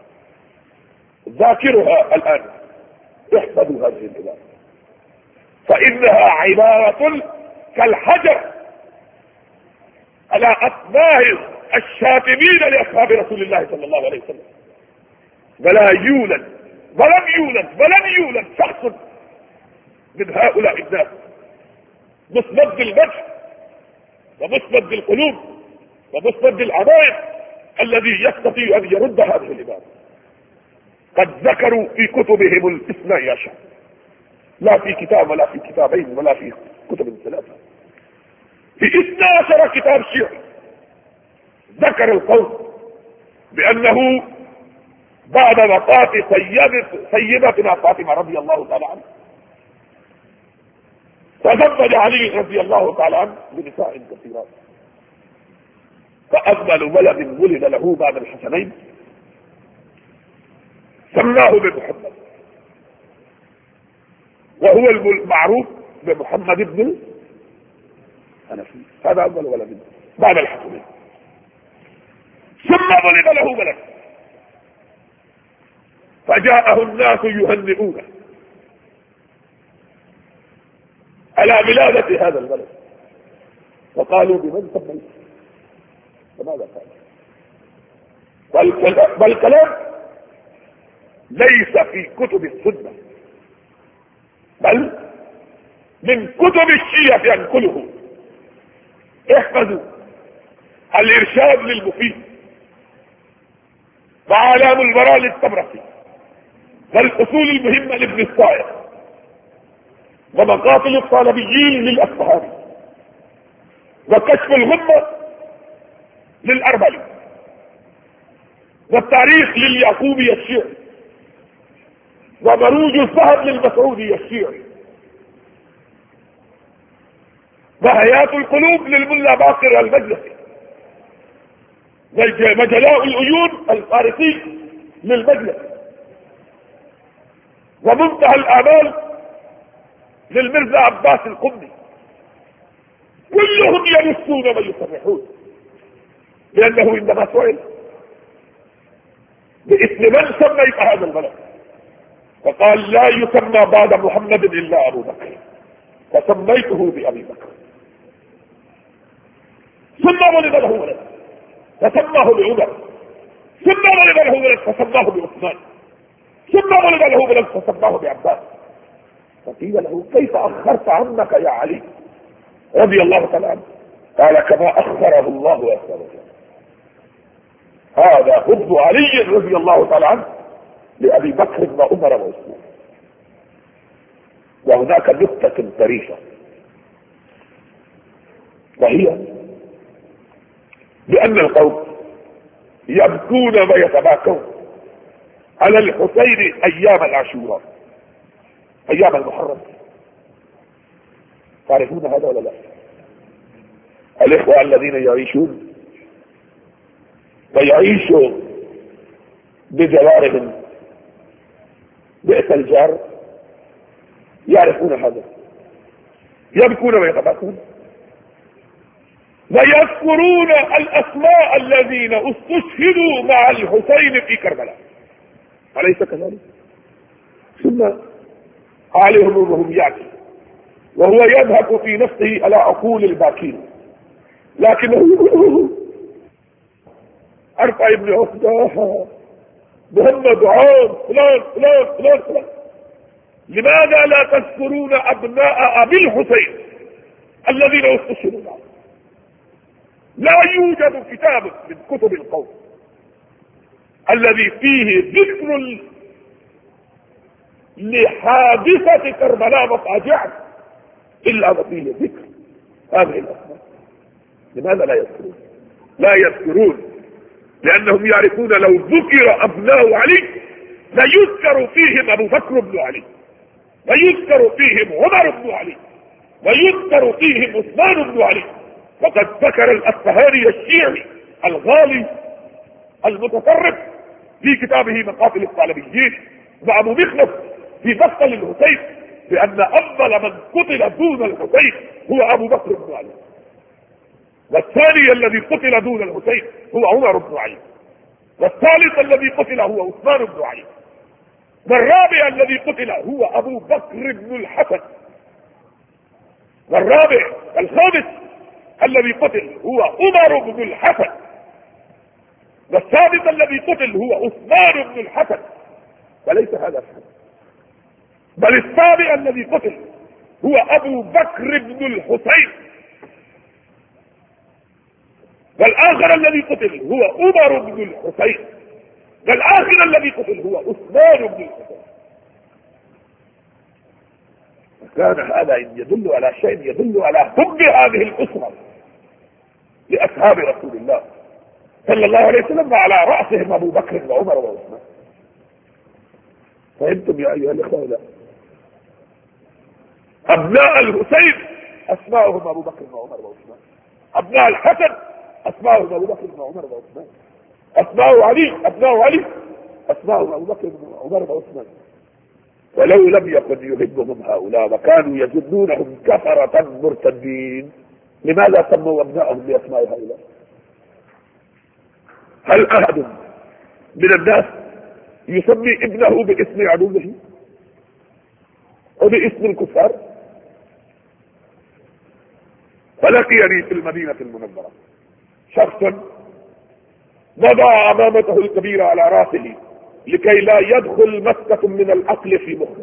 ذاكرها الآن، احفظوا هذه العبارة فإنها عبارة كالحجر على أفواه الشاتمين لأصحاب رسول الله صلى الله عليه وسلم. ولا يولد ولم يولد شخص من هؤلاء الناس مسند الوجه ومسند القلوب ومسند العمائم الذي يستطيع أن يرد هذه العبارة. قد ذكروا في كتبهم الاثني عشر، لا في كتاب ولا في كتابين ولا في كتب ثلاثة، في 12 كتاب شيعي ذكر القول بأنه بعد وفاة سيدتنا فاطمة رضي الله تعالى عنها تزوج علي رضي الله تعالى عنه بنساء كثيرات، فأجمل ولد ولد له بعد الحسنين سماه بمحمد، وهو المعروف بمحمد بن الحنفي، هذا أول ولد بعد الحسنين. ثم ولد له ولد فجاءه الناس يهنئونه على ولادة هذا الولد، وقالوا بمن سميت؟ فماذا قال؟ والكلام ليس في كتب السنة، بل من كتب الشيعة ينقله. احفظوا الإرشاد للمفيد وعلام البراء للطبرسي والأصول المهمة لابن الصائغ ومقاتل الطالبيين للأصفهاني وكشف الغمة للأربعي والتاريخ لليعقوبي الشيعي ومروج الفهد للمسعودي الشيعي وحياة القلوب للملا باقر المجلسي وجلاء العيون الفارسي للمجلس ومنتهى الآمال للمرزا عباس القمي، كلهم ينصون ويصرحون لأنه عندما سئل باسم من سميت هذا البلد فقال لا يسمى بعد محمد إلا أبو بكر، فسميته بأبي بكر. ثم ولد له ولد فسماه بعمر، ثم ولد له ولد فسماه بعثمان، ثم ولد له ولد فسماه بعباس. فقيل له كيف أخرت عمك يا علي رضي الله تعالى عنه؟ قال كما أخره الله عز وجل. هذا حب علي رضي الله تعالى عنه لأبي بكر وعمر وعثمان. وهناك نكتة طريفة، وهي بأن القوم يبكون ويتباكون على الحسين أيام العاشوراء، أيام المحرم. تعرفون هذا ولا لا؟ الإخوة الذين يعيشون ويعيشوا بجوارهم بئس الجار يعرفون هذا، يبكون ويتباكون. ويذكرون الأسماء الذين استشهدوا مع الحسين في كربلاء، أليس كذلك؟ ثم عليهم وهم يأتي وهو يذهب في نفسه على عقول الباكين، لكنه أرفع ابن عقدة محمد عام فلان فلان فلان فلان. لماذا لا تذكرون أبناء أبي الحسين الذين استشهدوا معه؟ لا يوجد كتاب من كتب القوم الذي فيه ذكر لحادثة كربلاء وفاجعة إلا وفيه ذكر هذه الأسماء. لماذا لا يذكرون؟ لا يذكرون لأنهم يعرفون لو ذكر أبناء علي ليذكر فيهم أبو بكر بن علي، ويذكر فيهم عمر بن علي، ويذكر فيهم عثمان بن علي. وقد ذكر الأصفهاني الشيعي الغالي المتطرف في كتابه مقاتل الطالبيين وأبو مخلص في مقتل الحسين بأن أفضل من قتل دون الحسين هو أبو بكر بن علي، والثاني الذي قتل دون الحسين هو عمر بن علي، والثالث الذي قتل هو عثمان بن علي، والرابع الذي قتل هو أبو بكر بن الحسن، والرابع الخامس الذي قتل هو عمر بن الحسن، والسادس الذي قتل هو عثمان بن الحسن. وليس هذا الحسن، بل السابع الذي قتل هو أبو بكر بن الحسين، والآخر الذي قتل هو عمر بن الحسين، والآخر الذي قتل هو عثمان بن الحسين. كان هذا يدل على شيء، يدل على حب هذه الأسرة لأصحاب رسول الله صلى الله عليه وسلم، وعلى رأسهم أبو بكر وعمر وعثمان. فهمتم يا أيها الإخوة؟ لا، أبناء الحسين أسماؤهم أبو بكر وعمر وعثمان، أبناء الحسن أسماؤهم أبو بكر وعمر وعثمان، أسماء علي أبناء علي أسماؤهم أبو بكر وعمر وعثمان. ولو لم يكن يحبهم هؤلاء وكانوا يظنونهم كفرة مرتدين لماذا سموا أبنائهم بأسماء هؤلاء؟ هل أحد من الناس يسمي ابنه باسم عدوه وباسم الكفار؟ فلقيني في المدينة المنورة شخص وضع أمامته الكبيرة على راسه لكي لا يدخل مسكة من العقل في مخه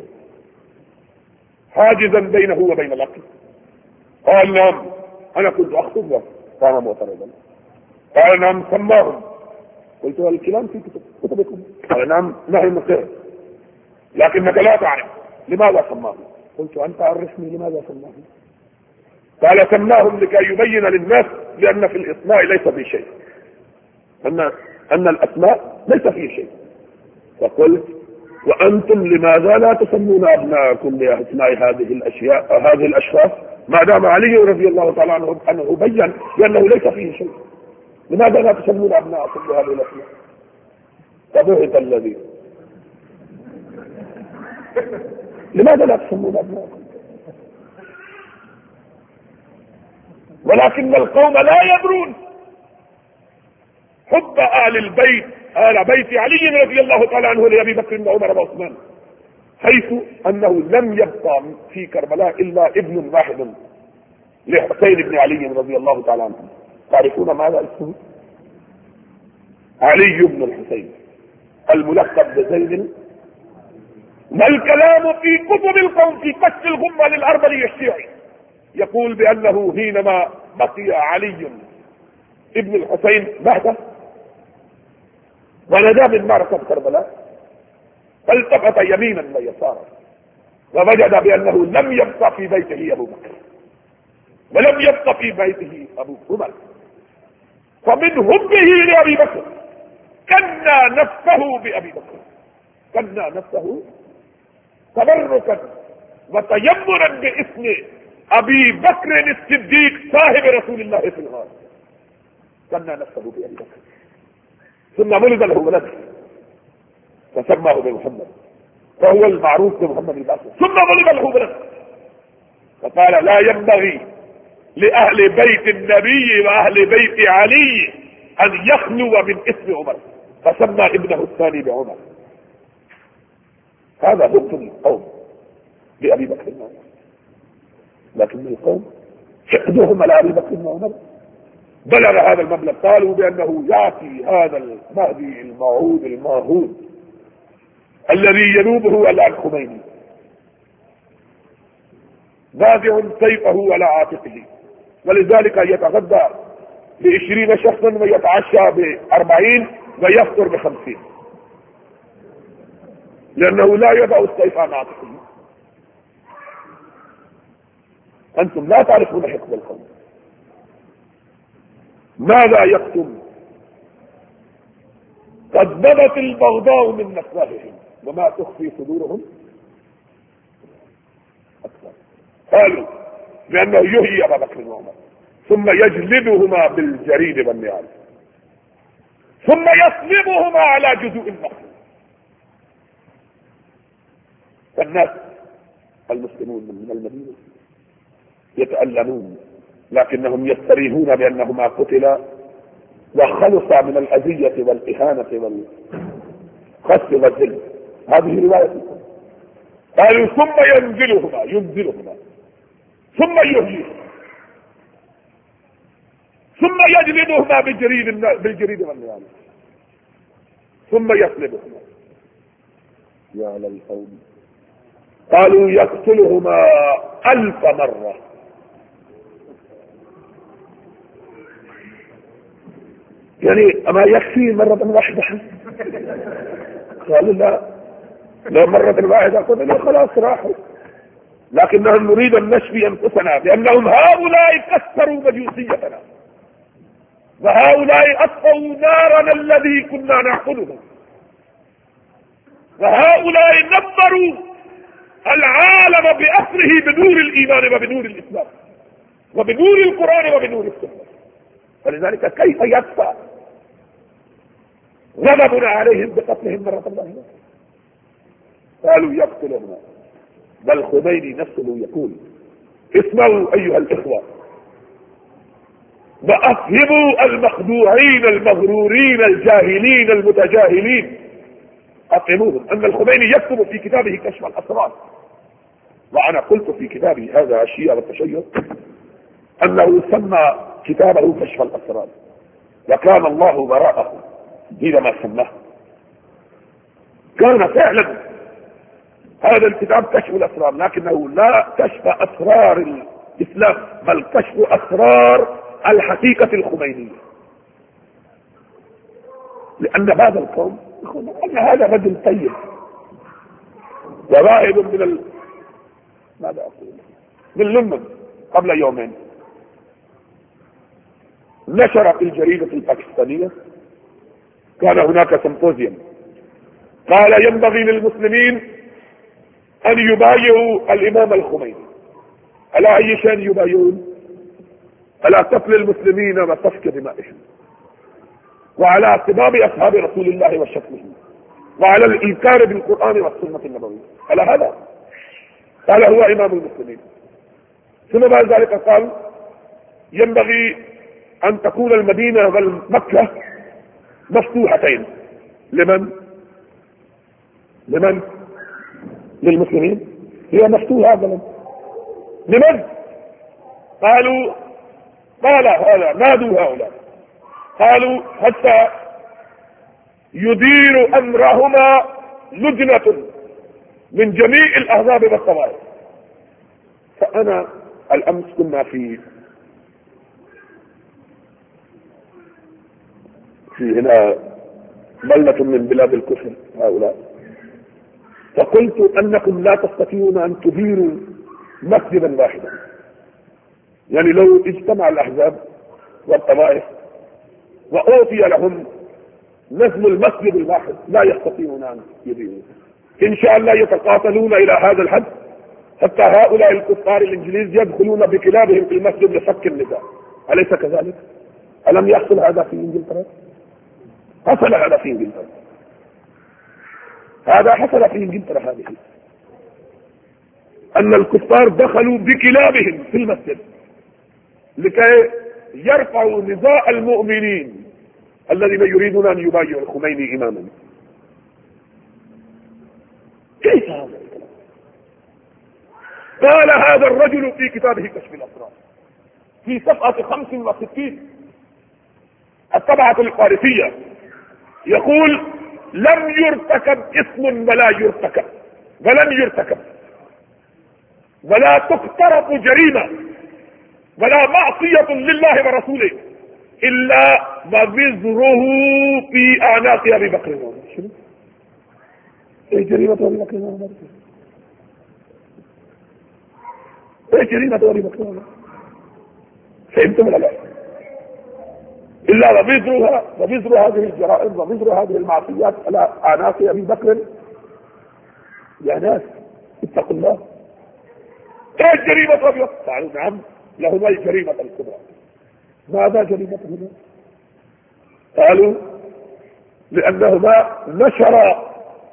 حاجزا بينه وبين العقل. قال نعم أنا كنت أخطب، قام معترضا. قال نعم سماهم. قلت الكلام في كتبكم. قال نعم نحن نقر لكنك لا تعرف لماذا سماهم. قلت أنت عرفني لماذا سماهم. قال سماهم لكي يبين للناس لأن في الإسماء ليس في شيء، أن الأسماء ليس في شيء. فقلت وأنتم لماذا لا تسمون أبناءكم بأسماء هذه الأشياء هذه الأشخاص ما دام علي رضي الله تعالى عنه أنه بين لأنه ليس فيه شيء؟ لماذا لا تسمون أبناءكم بهذه الأسماء؟ فبهت الذي لماذا لا تسمون أبناءكم؟ ولكن القوم لا يدرون حب آل البيت آل بيت علي رضي الله تعالى عنه لأبي بكر وعمر وعثمان، حيث أنه لم يبقى في كربلاء إلا ابن واحد لحسين بن علي رضي الله تعالى عنه. تعرفون ماذا اسمه؟ علي بن الحسين الملقب بزيد. ما الكلام في كتب القوم في قتل الغمة للأربلي الشيعي يقول بأنه حينما بقي علي ابن الحسين بعده ونجا من معركة كربلاء فالتفت يمينا ويسارا ووجد بأنه لم يبقى في بيته أبو بكر ولم يبقى في بيته أبو عمر، فمن حبه لأبي بكر كنى نفسه بأبي بكر، كنى نفسه تبركا وتيمنا باسم أبي بكر الصديق صاحب رسول الله في الغار، كنى نفسه بأبي بكر. ثم ولد له ولد فسماه بمحمد فهو المعروف بمحمد الباقر. ثم ولد له ولد فقال لا ينبغي لأهل بيت النبي وأهل بيت علي أن يخلو من اسم عمر، فسمى ابنه الثاني بعمر. هذا حب القوم لأبي بكر وعمر، لكن القوم حقدهم على أبي بكر وعمر بلغ هذا المبلغ. قالوا بأنه يأتي هذا المهدي الموعود الماهون الذي ينوبه على الخميني نازع سيفه على عاتقه، ولذلك يتغدى ب20 شخصا ويتعشى ب40 ويفطر ب50، لأنه لا يضع السيف عن عاتقه. أنتم لا تعرفون حقد القوم. ماذا يكتم؟ قد بدت البغضاء من أفواههم وما تخفي صدورهم أكثر. قالوا بأنه يحيي أبا بكر وعمر ثم يجلدهما بالجريد والنعال ثم يصلبهما على جذوع النخل. فالناس المسلمون من المدينة يتألمون، لكنهم يستريحون بأنهما قتلا وخلصا من الأذية والإهانة والخس والذل. هذه رواية. قالوا ثم ينزلهما ثم يهلكهما ثم يجلدهما بالجريد والنعال ثم يصلبهما. يا للقوم. قالوا يقتلهما 1000 مرة. يعني أما يكفي مرة واحدة؟ قالوا لا، لو مرة واحدة قلنا خلاص راحوا، لكنهم نريد أن نشفي أنفسنا بأنهم هؤلاء كسروا مجوسيتنا وهؤلاء أطفأوا نارنا الذي كنا نعقله وهؤلاء نبروا العالم بأسره بنور الإيمان وبنور الإسلام وبنور القرآن وبنور السنة. فلذلك كيف يدفع غضبنا عليهم بقتلهم مرة واحدة؟ قالوا يقتلنا. بل خميني نفسه يقول: اسمعوا أيها الإخوة وأفهموا المخدوعين المغرورين الجاهلين المتجاهلين، أفهموهم أن الخميني يكتب في كتابه كشف الأسرار، وأنا قلت في كتابي هذا الشيعة والتشيع أنه سمى كتابه كشف الأسرار، وكان الله وراءه حينما سماه. كان فعلا هذا الكتاب كشف الأسرار، لكنه لا كشف أسرار الإسلام بل كشف أسرار الحقيقة الخمينية، لأن هذا القوم يقول أن هذا رجل طيب وراهب من ماذا أقول من لندن قبل يومين نشر في الجريدة الباكستانية، كان هناك سمبوزيوم، قال ينبغي للمسلمين أن يبايعوا الإمام الخميني. على أي شيء يبايعون؟ على قتل المسلمين وسفك دمائهم، وعلى اتباع أصحاب رسول الله وشتمهم، وعلى الإنكار بالقرآن والسنة النبوية. على هذا قال هو إمام المسلمين. ثم بعد ذلك قال ينبغي أن تكون المدينة والمكة مفتوحتين. لمن؟ للمسلمين. هي مفتوحة بلد. لمن؟ قال هذا نادوا هؤلاء، قالوا حتى يدير أمرهما لجنة من جميع الأحزاب والطوائف. فأنا الأمس كنا في هنا بلدة من بلاد الكفر هؤلاء، فقلت أنكم لا تستطيعون أن تديروا مسجدا واحدا. يعني لو اجتمع الأحزاب والطوائف وأوتي لهم نظم المسجد الواحد لا يستطيعون أن يديروا. إن شاء الله يتقاتلون إلى هذا الحد حتى هؤلاء الكفار الإنجليز يدخلون بكلابهم في المسجد لفك النساء. أليس كذلك؟ ألم يحصل هذا في إنجلترا؟ حصل هذا في إنجلترا. هذا حصل في إنجلترا هذه، أن الكفار دخلوا بكلابهم في المسجد لكي يرفعوا نزاع المؤمنين الذين يريدون ان يبايعوا الخميني اماما. كيف هذا الكلام؟ قال هذا الرجل في كتابه كشف الاسرار في صفحة 65 الطبعة الفارسية يقول: لم يرتكب اسم ولا يرتكب ولن يرتكب ولا تقترف جريمة ولا معصية لله ورسوله إلا ووزره في أعناق أبي بكر وعمر. شنو؟ ايه جريمة أبي بكر وعمر؟ ايه جريمة أبي بكر وعمر؟ فهمتم ولا لا؟ إلا ووزر هذه الجرائم ووزر هذه المعصيات على أعناق أبي بكر. يا ناس اتقوا الله. ايه جريمة أبي بكر؟ قالوا نعم، لهما الجريمة الكبرى. ماذا جريمتهما؟ قالوا لأنهما نشر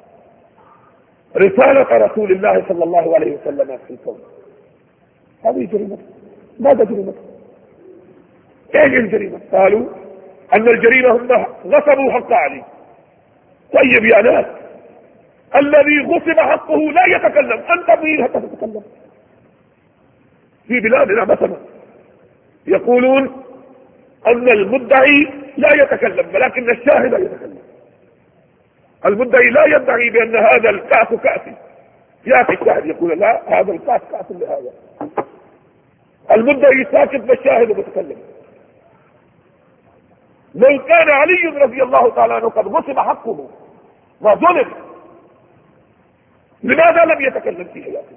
رسالة رسول الله صلى الله عليه وسلم في الكون. هذه جريمة. ماذا جريمة؟ ايه الجريمة؟ قالوا أن الجريمة هم غصبوا حق علي. طيب يا ناس، الذي غصب حقه لا يتكلم، أنت مين حتى تتكلم؟ في بلادنا مثلا يقولون أن المدعي لا يتكلم ولكن الشاهد يتكلم. المدعي لا يدعي بأن هذا الكأس كأسي، يأتي الشاهد يقول لا، هذا الكأس كأس لهذا. المدعي ساكت والشاهد متكلم. لو كان علي رضي الله تعالى عنه قد غصب حقه وظلم، لماذا لم يتكلم في حياته؟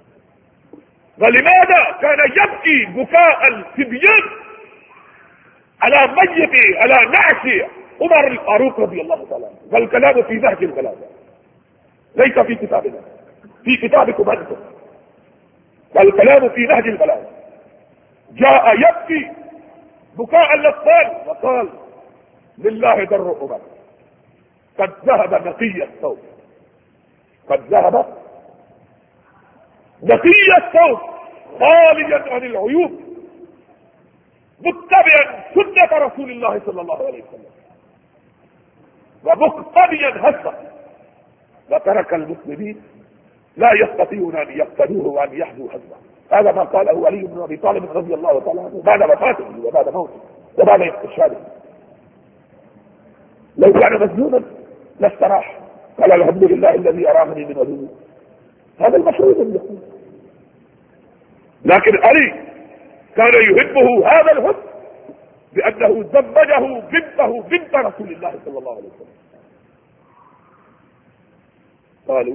ولماذا كان يبكي بكاء الصبيان على ميت على نعش عمر الفاروق رضي الله تعالى عنه؟ والكلام في نهج البلاغه ليس في كتابنا، في كتابكم انتم. والكلام في نهج البلاغه. جاء يبكي بكاء الاطفال وقال: لله در عمر، قد ذهب نقي الصوت، قد ذهب نقي الصوت خاليا عن العيوب متبعا سنة رسول الله صلى الله عليه وسلم ومقتديا هزه، وترك المسلمين لا يستطيعون ان يقتدوه وان يحذوا هزه. هذا ما قاله علي بن ابي طالب رضي الله تعالى عنه بعد وفاته وبعد موته وبعد استشهاده. لو كان مجنونا لاستراح، قال: الحمد لله الذي ارامني من عدوه. هذا المشروع يقول. لكن علي كان يحبه هذا الحب بأنه زوجه بنته بنت رسول الله صلى الله عليه وسلم. قالوا: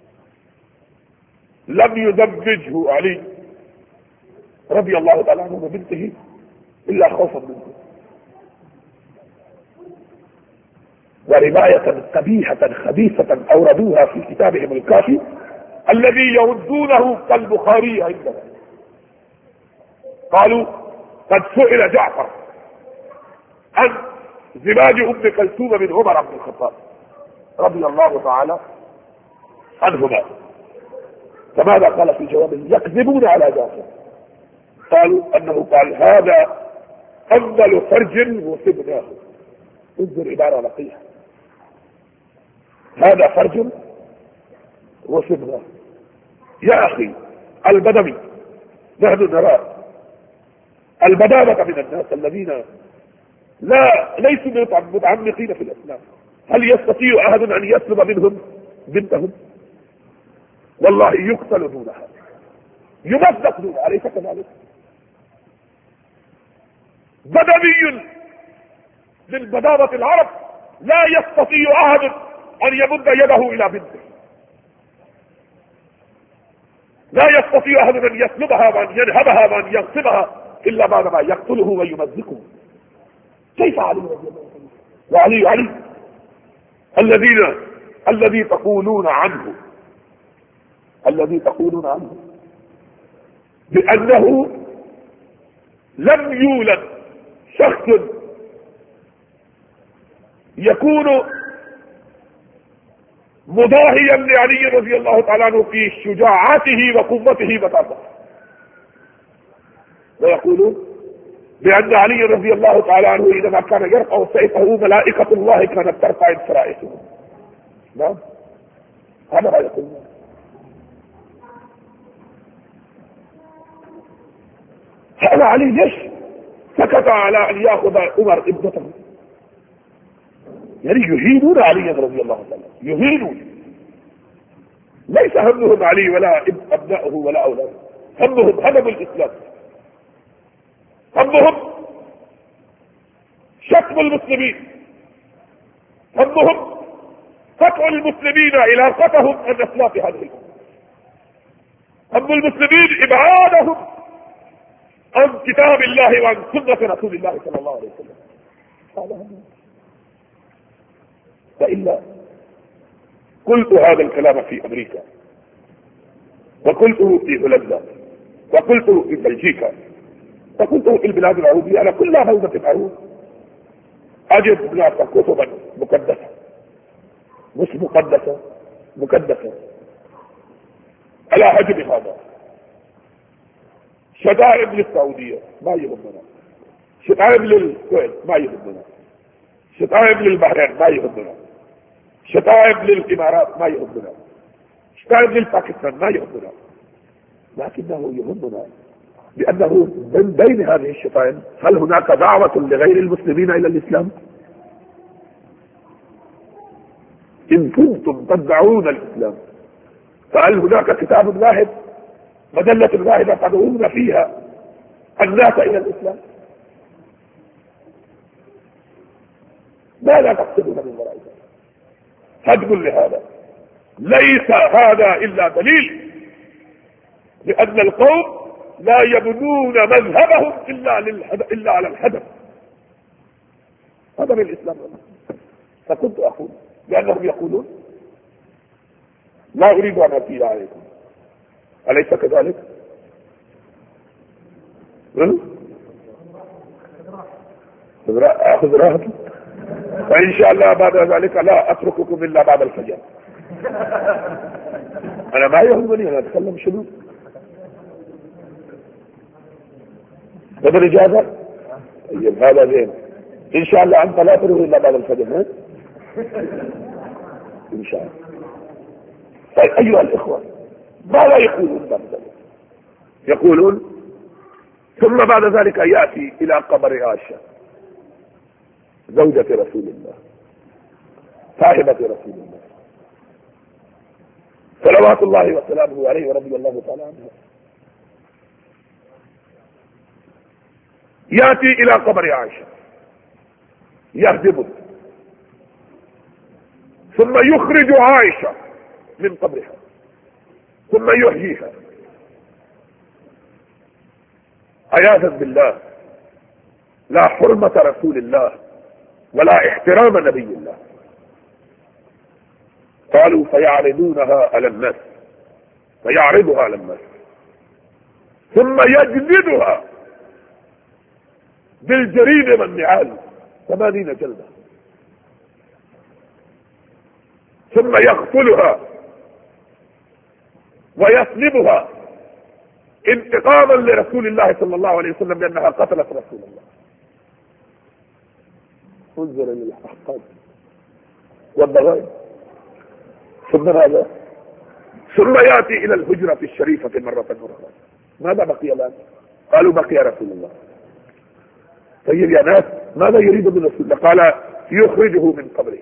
لم يزوجه علي رضي الله تعالى عنه ببنته إلا خوفا منه. ورواية قبيحة خبيثة أوردوها في كتابهم الكافي الذي يردونه كالبخاري عندنا. قالوا: قد سئل جعفر عن زواج ام كلثوم من عمر بن الخطاب رضي الله تعالى عنهما، فماذا قال في جوابه؟ يكذبون على جعفر. قالوا انه قال: هذا افضل فرج وصبناه. انظر عبارة لطيفة، هذا فرج وصبناه. يا اخي البدوي، نحن نرى البدامة من الناس الذين ليسوا متعمقين في الاسلام. هل يستطيع احد ان يسلب منهم بنتهم؟ والله يقتل دونها، يمزق دونها، اليس كذلك؟ بدوي من بدامة العرب لا يستطيع احد ان يمد يده الى بنته، لا يستطيع احد ان يسلبها وان ينهبها وان يغصبها الا بعدما يقتله ويمزقه. كيف علي رضي الله عنه؟ وعلي الذي تقولون عنه بأنه لم يولد شخص يكون مضاهيا لعلي رضي الله تعالى عنه في شجاعته وقوته وطاقته، ويقولون بأن علي رضي الله تعالى عنه إذا كان يرفع سيفه ملائكة الله كانت ترفع سرائره. نعم، هذا ما يقول. هذا علي ليش سكت على أن يأخذ عمر ابنته؟ يعني يهينون علي رضي الله عنه، يهينون. ليس همهم علي ولا أبنائه ولا أولاده، همهم هدم الإسلام، همهم شتم المسلمين، همهم قطع المسلمين علاقتهم عن أسلاف هذه الأمة، هم المسلمين إبعادهم عن كتاب الله وعن سنة رسول الله صلى الله عليه وسلم. هذا هم. فإلا قلت هذا الكلام في أمريكا، وقلته في هولندا، وقلته في بلجيكا، وقلته في البلاد العربية على كل هودة العروض، أجد هناك كتبا مقدسة، مش مقدسة، مقدسة على حجم هذا. شتائم للسعودية ما يهمنا، شتائم للكويت ما يهمنا، شتائم للبحرين ما يهمنا، شتائم للإمارات ما يهمنا، شتائم للباكستان ما يهمنا، لكنه يهمنا بأنه من بين هذه الشتائم هل هناك دعوة لغير المسلمين إلى الإسلام؟ إن كنتم تدعون الإسلام فهل هناك كتاب واحد، مجلة واحدة تدعون فيها الناس إلى الإسلام؟ ما لا تقصدون من وراء ذلك؟ هدم لهذا. ليس هذا إلا دليل لأن القوم لا يبنون مذهبهم إلا على الهدم، هدم الإسلام. فكنت أقول لأنهم يقولون لا أريد أن أطيل عليكم، أليس كذلك؟ أخذ راحتي، فإن شاء الله بعد ذلك لا أترككم إلا بعد الفجر. أنا ما يهمني أنا أتكلم شنو. بدل إجازة؟ طيب هذا زين، إن شاء الله أنت لا تروح إلا بعد الفجر. ها؟ إن شاء الله. طيب أيها الإخوة، ماذا يقولون بعد ذلك؟ يقولون ثم بعد ذلك يأتي إلى قبر عائشة زوجة رسول الله صاحبة رسول الله صلوات الله وسلامه عليه ورضي الله تعالى عنها، يأتي إلى قبر عائشة يهدمه، ثم يخرج عائشة من قبرها ثم يحييها عياذا بالله. لا حرمة رسول الله ولا احترام نبي الله. قالوا فيعرضونها على الناس، فيعرضها على الناس ثم يجلدها بالجريد والنعال 80 جلدة، ثم يقتلها ويسلبها انتقاما لرسول الله صلى الله عليه وسلم لأنها قتلت رسول الله. انظر للأحقاد والضغائن. ثم ماذا؟ ثم يأتي إلى الهجرة الشريفة مرة أخرى. ماذا بقي الآن؟ قالوا بقي رسول الله. طيب يا ناس ماذا يريد من رسول الله؟ قال يخرجه من قبره.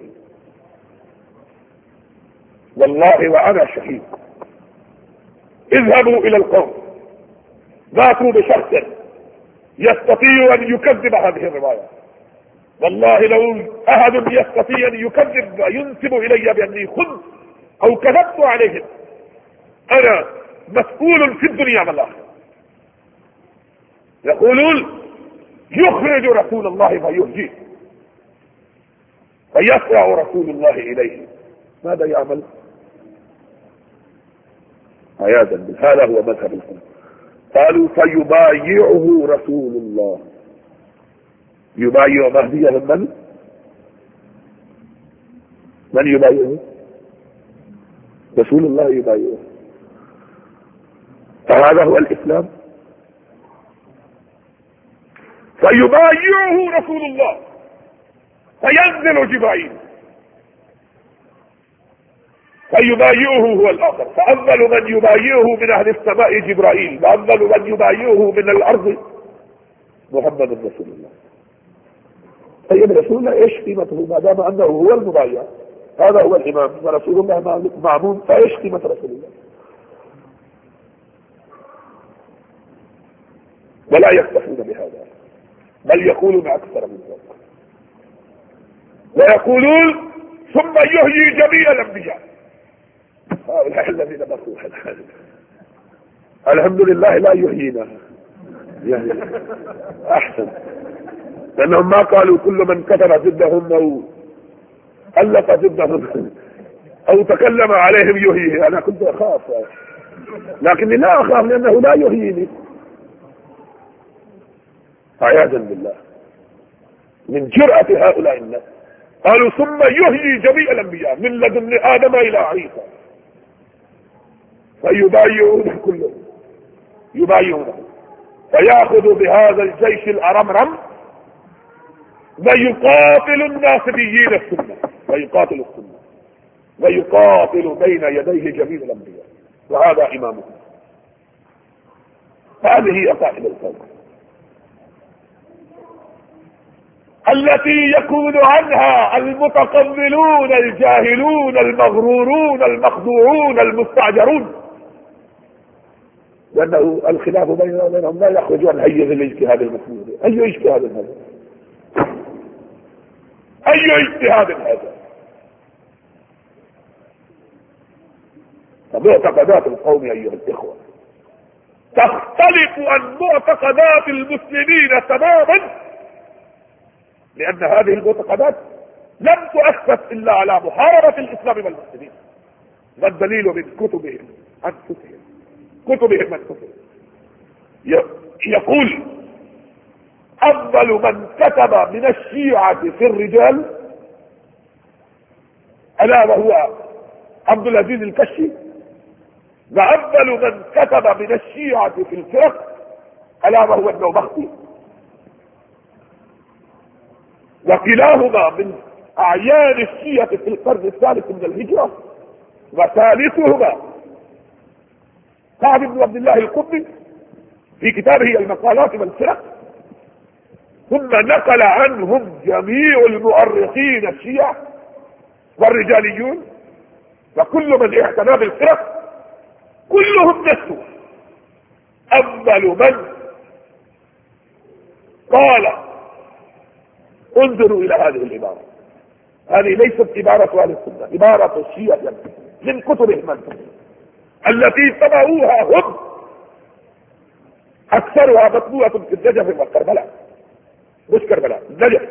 والله وأنا شهيد، اذهبوا إلى القوم ذاتوا بشخص يستطيع أن يكذب هذه الرواية. والله لو أحد يستطيع أن يكذب وينسب إلي بأني خنت أو كذبت عليهم أنا مسؤول في الدنيا والآخرة. يقولون يخرج رسول الله فيهجيه فيسرع رسول الله إليه، ماذا يعمل؟ عياذا بالله. هذا هو مذهب القوم. قالوا فيبايعه رسول الله. يبايع مهديا من يبايعه؟ رسول الله يبايعه. فهذا هو الإسلام. فيبايعه رسول الله، فينزل جبريل فيبايعه هو الآخر. فأول من يبايعه من أهل السماء جبرائيل، وأول من يبايعه من الأرض محمد رسول الله. طيب رسول الله ايش قيمته ما دام انه هو المبايع؟ هذا هو الامام ورسول الله معموم، فايش قيمة رسول الله؟ ولا يكتفون بهذا، بل يقولون اكثر من ذلك، ويقولون ثم يحيي جميع الانبياء. هؤلاء الذين بقوا الحمد لله لا يحيينا يعني احسن، لانهم ما قالوا كل من كفر ضدهم او الف ضدهم او تكلم عليهم يحييه. انا كنت اخاف، لكني لا اخاف لانه لا يحييني. عياذا بالله من جرأة هؤلاء الناس. قالوا ثم يحيي جميع الانبياء من لدن ادم الى عيسى، فيبايعونه كلهم، يبايعونه، فياخذ بهذا الجيش الارمرم ويقاتل الناصبيين السنة، ويقاتل السنة، ويقاتل بين يديه جميع الانبياء، وهذا امامه. هذه عقائد القوم التي يكون عنها المتقبلون الجاهلون المغرورون المخدوعون المستعجرون، لانه الخلاف بيننا وبينهم لا يخرج عن حيز الاجتهاد المسلول. اي اجتهاد هذا؟ اي اجتهاد هذا؟ معتقدات القوم ايها الاخوه تختلف عن معتقدات المسلمين تماما، لان هذه المعتقدات لم تؤسس الا على محاربة الاسلام والمسلمين، والدليل من كتبهم انفسهم، كتبهم انفسهم. يقول اول من كتب من الشيعة في الرجال الا وهو عبد العزيز الكشي، واول من كتب من الشيعة في الفرق الا وهو النوبختي، وكلاهما من اعيان الشيعة في القرن الثالث من الهجرة، وثالثهما سعد بن عبد الله القطبي في كتابه المقالات والفرق. ثم نقل عنهم جميع المؤرخين الشيعة والرجاليون وكل من اعتنى بالفرق، كلهم نسوا اول من قال انظروا الى هذه العبارة. هذه ليست عبارة اهل السنة، عبارة الشيعة من كتبهم التي طبعوها هم، اكثرها مطبوعة في النجف والكربلاء، مش كربلاء، النجف،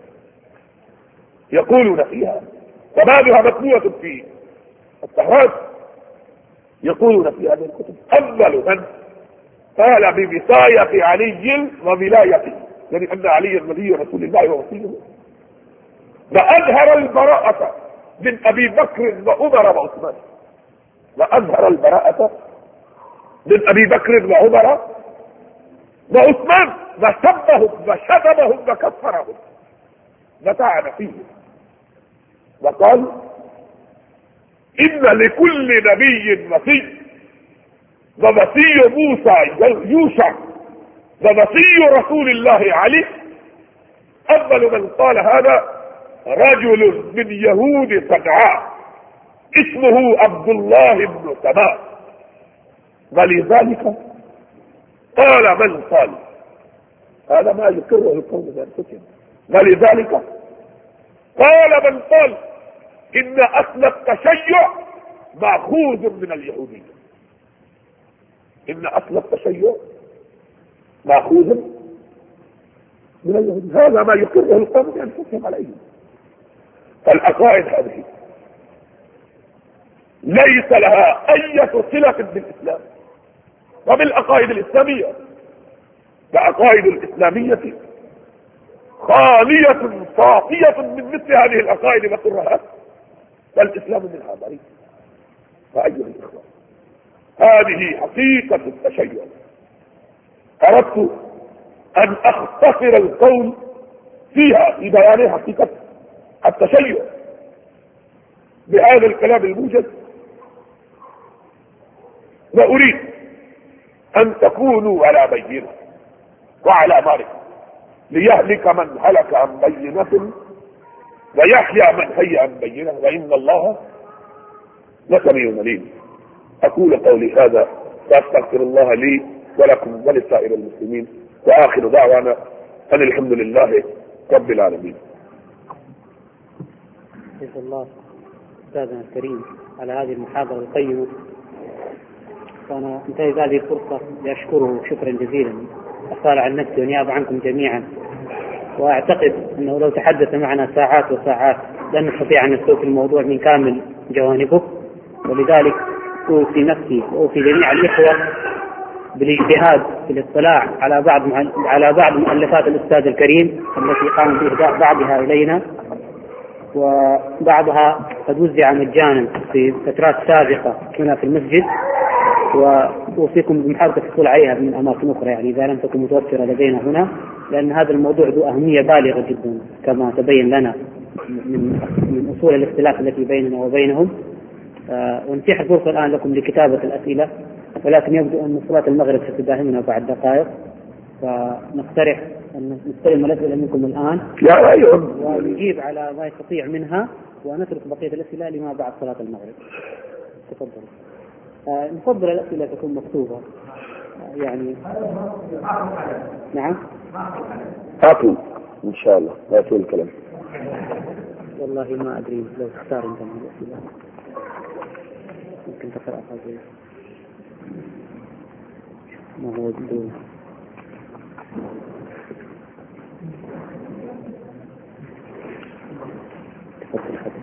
يقولون فيها، وبعضها مطبوعة في الطهران، يقولون في هذه الكتب اول من قال بوصاية علي وولايته، يعني ان علي ولي رسول الله ووصيه، وأظهر البراءة من أبي بكر وعمر وعثمان، وأظهر البراءة من أبي بكر وعمر وعثمان، وسبهم وشتمهم وكفرهم وطعن فيهم، وقال إن لكل نبي وصي، ووصي موسى يوشع ووصي رسول الله علي. أول من قال هذا رجل من يهود صنعاء اسمه عبد الله بن سباء، ولذلك قال من قال هذا ما يقره القوم بأنفسهم، ولذلك قال من قال إن أصل التشيع مأخوذ من اليهودية، إن أصل التشيع مأخوذ من اليهودية. هذا ما يقره القوم بأنفسهم عليه. فالعقائد هذه ليس لها اي صلة بالاسلام وبالعقائد الاسلامية. العقائد الاسلامية خالية صافية من مثل هذه العقائد والترهات، والاسلام منها بريء. فايها الاخوة، هذه حقيقة التشيع. اردت أن أختصر القول فيها في بيان حقيقة التشيع بهذا الكلام الموجز، وأريد أن تكونوا على بينة وعلى معرفة، ليهلك من هلك عن بينة ويحيى من حي عن بينة، وإن الله لسميع عليم. أقول قولي هذا وأستغفر الله لي ولكم ولسائر المسلمين، وآخر دعوانا أن الحمد لله رب العالمين. جزاك الله أستاذنا الكريم على هذه المحاضرة القيمة، وأنا انتهز هذه الفرصة لأشكره شكرا جزيلا أخبار عن نفسي ونيابة عنكم جميعا. وأعتقد أنه لو تحدث معنا ساعات وساعات لن نستطيع أن نسلك الموضوع من كامل جوانبه، ولذلك أوصي نفسي وأوصي جميع الإخوة بالاجتهاد في الاطلاع على بعض مؤلفات الأستاذ الكريم التي قام بإهداء بعضها إلينا، وبعضها قد وزع مجانا في فترات سابقة هنا في المسجد، وأوصيكم بمحاولة الحصول عليها من أماكن أخرى يعني إذا لم تكن متوفرة لدينا هنا، لأن هذا الموضوع ذو أهمية بالغة جدا كما تبين لنا من أصول الاختلاف التي بيننا وبينهم. ونتيح الفرصة الآن لكم لكتابة الأسئلة، ولكن يبدو أن صلاة المغرب ستداهمنا بعد دقائق، فنقترح أن نستلم الأسئلة منكم الآن ونجيب على ما يستطيع منها، ونترك بقية الأسئلة لما بعد صلاة المغرب. تفضل. نفضل الأسئلة تكون مكتوبة يعني. نعم هاتوا إن شاء الله، هاتوا الكلام. والله ما أدري لو تختار أنت من الأسئلة ممكن تقرأ هذه ما هو الدول. تفضل حدث.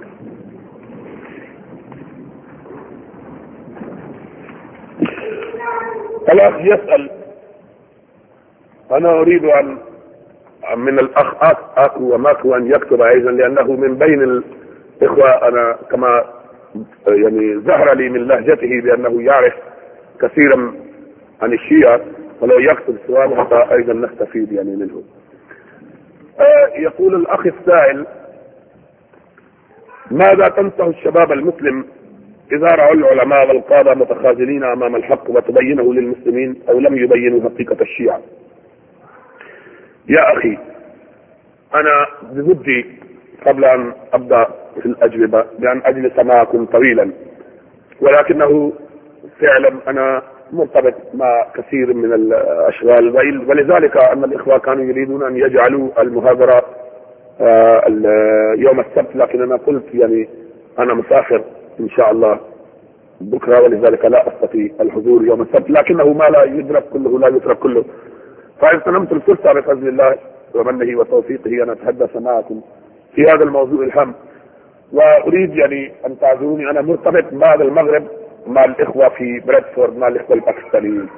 الأخ يسأل، أنا أريد أن من الأخ أكو وماكو أن يكتب أيضا، لأنه من بين الإخوة أنا كما يعني ظهر لي من لهجته بأنه يعرف كثيرا عن الشيعة، ولو يكتب سؤال حتى أيضا نستفيد يعني منه. يقول الأخ السائل: ماذا تنصح الشباب المسلم إذا رأوا العلماء والقادة متخاذلين أمام الحق وتبينه للمسلمين أو لم يبينوا حقيقة الشيعة؟ يا أخي، أنا بودي قبل أن أبدأ في الأجوبة بأن أجلس معكم طويلا، ولكنه فعلا أنا مرتبط مع كثير من الأشغال، ولذلك أن الإخوة كانوا يريدون أن يجعلوا المحاضرة يوم السبت، لكن أنا قلت يعني أنا مسافر إن شاء الله بكرة، ولذلك لا أستطيع الحضور يوم السبت، لكنه ما لا يدرك كله لا يترك كله. فاغتنمت الفرصة بفضل الله ومنه وتوفيقه أن أتحدث معكم في هذا الموضوع الهام، وأريد يعني أن تعذروني، أنا مرتبط بعد المغرب مع الإخوة في بريدفورد مع الإخوة الباكستانيين،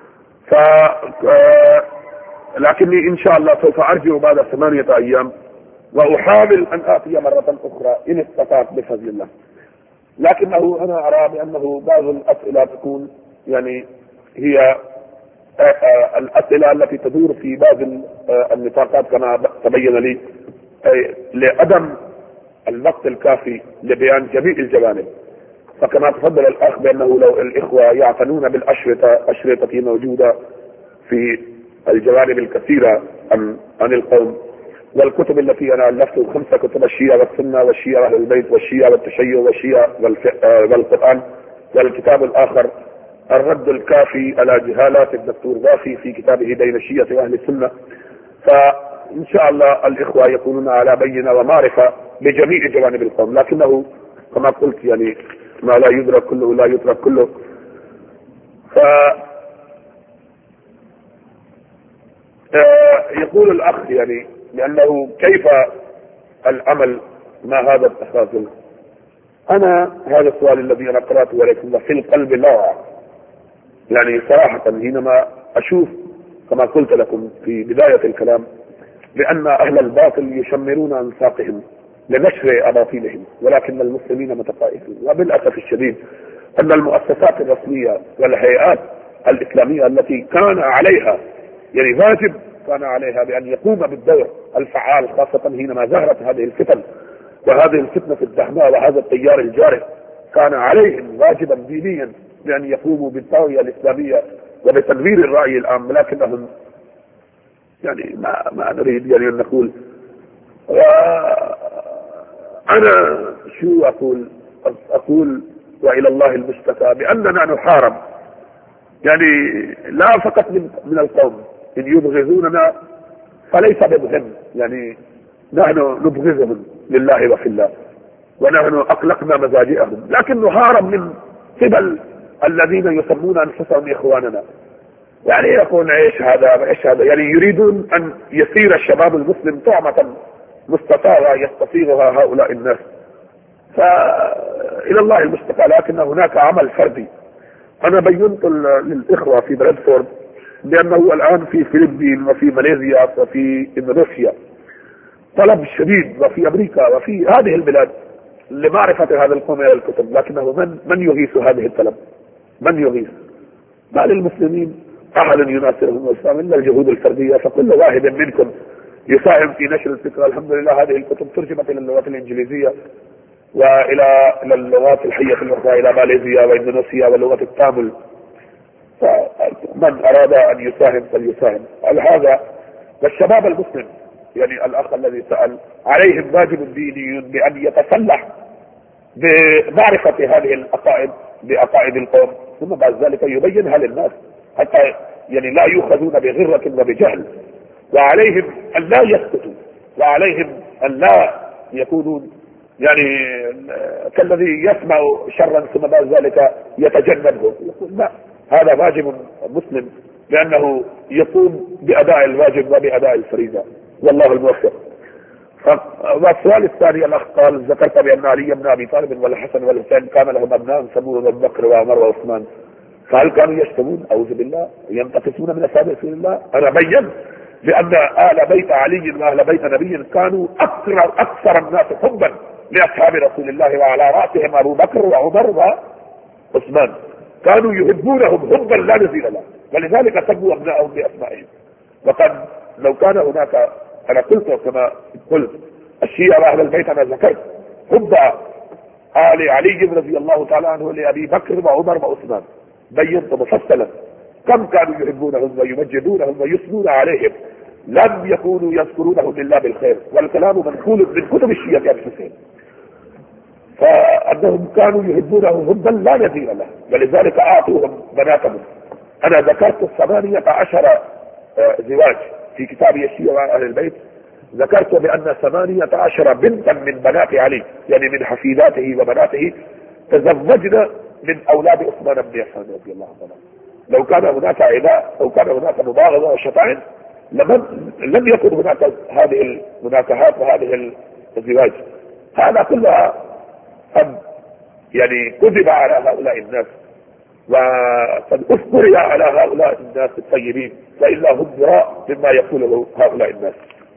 لكني إن شاء الله سوف أرجع بعد 8 أيام، وأحاول أن آتي مرة أخرى إن استطعت بفضل الله. لكنه أنا أرى بأنه بعض الأسئلة تكون يعني هي الأسئلة التي تدور في بعض النطاقات كما تبين لي لعدم الوقت الكافي لبيان جميع الجوانب. فكما تفضل الأخ بأنه لو الإخوة يعتنون بالأشرطة موجودة في الجوانب الكثيرة عن القوم، والكتب التي أنا ألفت 5 كتب: الشيعة والسنة والشيعة أهل البيت والشيعة والتشيع والشيعة والقرآن، والكتاب الآخر الرد الكافي على جهالات الدكتور ضافي في كتابه بين الشيعة وأهل السنة. فإن شاء الله الإخوة يكونون على بينة ومعرفة بجميع جوانب القوم، لكنه كما قلت يعني ما لا يدرك كله لا يترك كله. يقول الأخ يعني لأنه كيف العمل مع هذا التخاذل؟ أنا هذا السؤال الذي أنا قرأته عليكم في القلب لا يعني صراحة حينما أشوف كما قلت لكم في بداية الكلام بأن أهل الباطل يشمرون أنساقهم لنشر أباطيلهم، ولكن المسلمين متطائفون. وبالأسف الشديد أن المؤسسات الرسمية والهيئات الإسلامية التي كان عليها يعني واجب كان عليها بأن يقوم بالدور الفعال، خاصة حينما ظهرت هذه الفتن وهذه الفتنة الدهماء وهذا التيار الجارح. كان عليهم واجبا دينيا بأن يقوموا بالتوعية الإسلامية وبتنوير الرأي العام، لكنهم يعني ما نريد يعني أن نقول. أنا شو أقول وإلى الله المشتكى بأننا نحارب، يعني لا فقط من القوم، إن يبغضوننا فليس بمهم، يعني نحن نبغضهم لله وفي الله ونحن أقلقنا مزاجئهم، لكن نحارب من قبل الذين يسمون أنفسهم إخواننا. يعني يقول ايش هذا يعني يريدون أن يصير الشباب المسلم طعمة مستطاعة يستطيعها هؤلاء الناس. فإلى الله المشتكى، لكن هناك عمل فردي. أنا بينت للإخوة في بريدفورد بأنه الآن في فلبين وفي ماليزيا وفي إندونيسيا طلب شديد، وفي أمريكا وفي هذه البلاد لمعرفة هذا القوم إلى الكتب، لكنه من يغيث هذه الطلب؟ من يغيث؟ ما للمسلمين أحد يناصرهم ويساهم إلا الجهود الفردية. فكل واحد منكم يساهم في نشر الفكرة. الحمد لله هذه الكتب ترجمت إلى اللغات الإنجليزية وإلى اللغات الحية الأخرى، إلى ماليزيا وإندونيسيا ولغة التامل. فمن أراد أن يساهم فليساهم. هذا والشباب المسلم، يعني الأخ الذي سأل، عليهم واجب ديني بأن يتسلح بمعرفة هذه العقائد بعقائد القوم، ثم بعد ذلك يبينها للناس حتى يعني لا يؤخذون بغرة وبجهل. وعليهم أن لا يسكتوا، وعليهم أن لا يكونوا يعني كالذي يسمع شرا ثم بعد ذلك يتجنبه. يقول لا، هذا واجب مسلم لأنه يقوم بأداء الواجب وبأداء الفريضة، والله الموفق. والسؤال الثاني، الأخ قال ذكرت بأن علي بن أبي طالب والحسن والحسين كان لهم أبناء سموهم أبو بكر وعمر وعثمان، فهل كانوا يشتمون أعوذ بالله ينتقصون من أصحاب رسول الله؟ أنا بيّنت بأن آل بيت علي وأهل بيت نبي كانوا أكثر الناس حبا لأصحاب رسول الله، وعلى رأسهم أبو بكر وعمر وعثمان، كانوا يحبونهم حبا لا نظير له، ولذلك سموا أبنائهم بأسمائهم. وقد لو كان هناك، أنا قلت كما قلت الشيعة وأهل البيت، أنا ذكرت حب آل علي رضي الله تعالى عنه لأبي بكر وعمر وعثمان، بينت مفصلا كم كانوا يحبونهم ويمجدونهم ويثنون عليهم، لم يكونوا يذكرونهم إلا بالخير، والكلام منقول من كتب الشيعة أنفسهم، فأنهم كانوا يحبونهم حبا لا نظير له، ولذلك أعطوهم بناتهم. أنا ذكرت 18 زواج في كتاب الشيعة وأهل البيت، ذكرت بأن 18 بنتا من بنات علي، يعني من حفيداته وبناته، تزوجنا من أولاد عثمان بن عفان رضي الله عنه. لو كان هناك عداء أو كان هناك مباغضة وشتائم لم يكن هناك هذه المناكحات وهذه الزواج. هذا كلها قد يعني كذب على هؤلاء الناس، وقد أفكر على هؤلاء الناس الطيبين، وإلا هم براء مما يقوله هؤلاء الناس.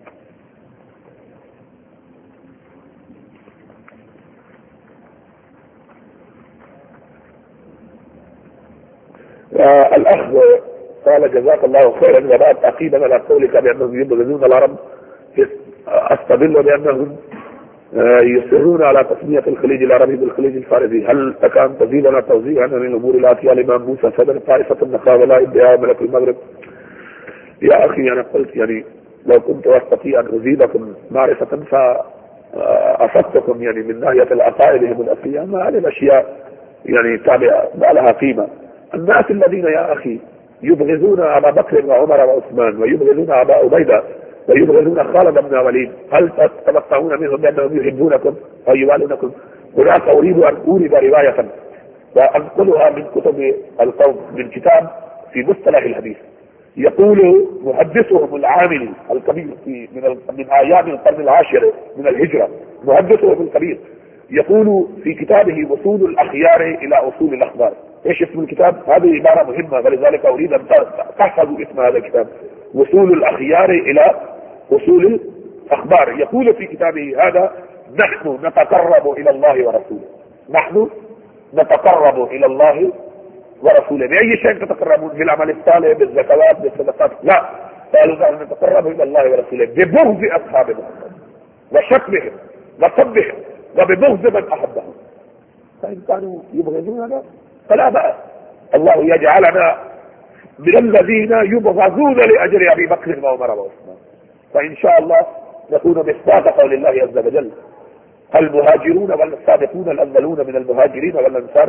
الأخ قال جزاك الله خيرا، وبعد تعقيبا على قولك بأنهم يبغضون العرب، أستدل بأنهم يصرون على تسمية الخليج العربي بالخليج الفارسي. هل كان تزيدنا توزيعا من الأمور الآتية الإمام موسى صدر طائفة النخاء ولا ادعاء ملك المغرب؟ يا أخي أنا قلت يعني لو كنت أستطيع أن أزيدكم معرفة فأفدتكم يعني من ناحية العقائدهم الأصلية، ما هذه الأشياء يعني تابعة ما لها قيمة. الناس الذين يا أخي يبغضون أبا بكر وعمر وعثمان ويبغضون أبا عبيدة ويبغضون خالد بن الوليد، هل تتوقعون منهم بأنهم يحبونكم أو يوالونكم؟ هناك أريد أن أورد رواية وأنقلها من كتب القوم، من كتاب في مصطلح الحديث، يقول محدثهم العامل الكبير من أيام القرن العاشر من الهجرة، محدثهم الكبير يقول في كتابه وصول الأخيار إلى أصول الأخبار. ايش اسم الكتاب؟ هذه عبارة مهمة، ولذلك اريد ان تحفظوا اسم هذا الكتاب، وصول الاخيار الى اصول الاخبار. يقول في كتابه هذا: نحن نتقرب الى الله ورسوله، نحن نتقرب الى الله ورسوله. بأي شيء تتقربون؟ بالعمل الصالح، بالزكوات، بالصدقات؟ لا، قالوا نحن نتقرب إلى الله ورسوله ببغض أصحاب محمد وشتمهم وسبهم وببغض من أحبهم. فإن كانوا يبغضوننا فلا بأس، الله يجعلنا من الذين يبغضون لأجل أبي بكر وعمر وعثمان، فإن شاء الله نكون مصداق قول الله عز وجل: المهاجرون والسابقون الأولون من المهاجرين والأنصار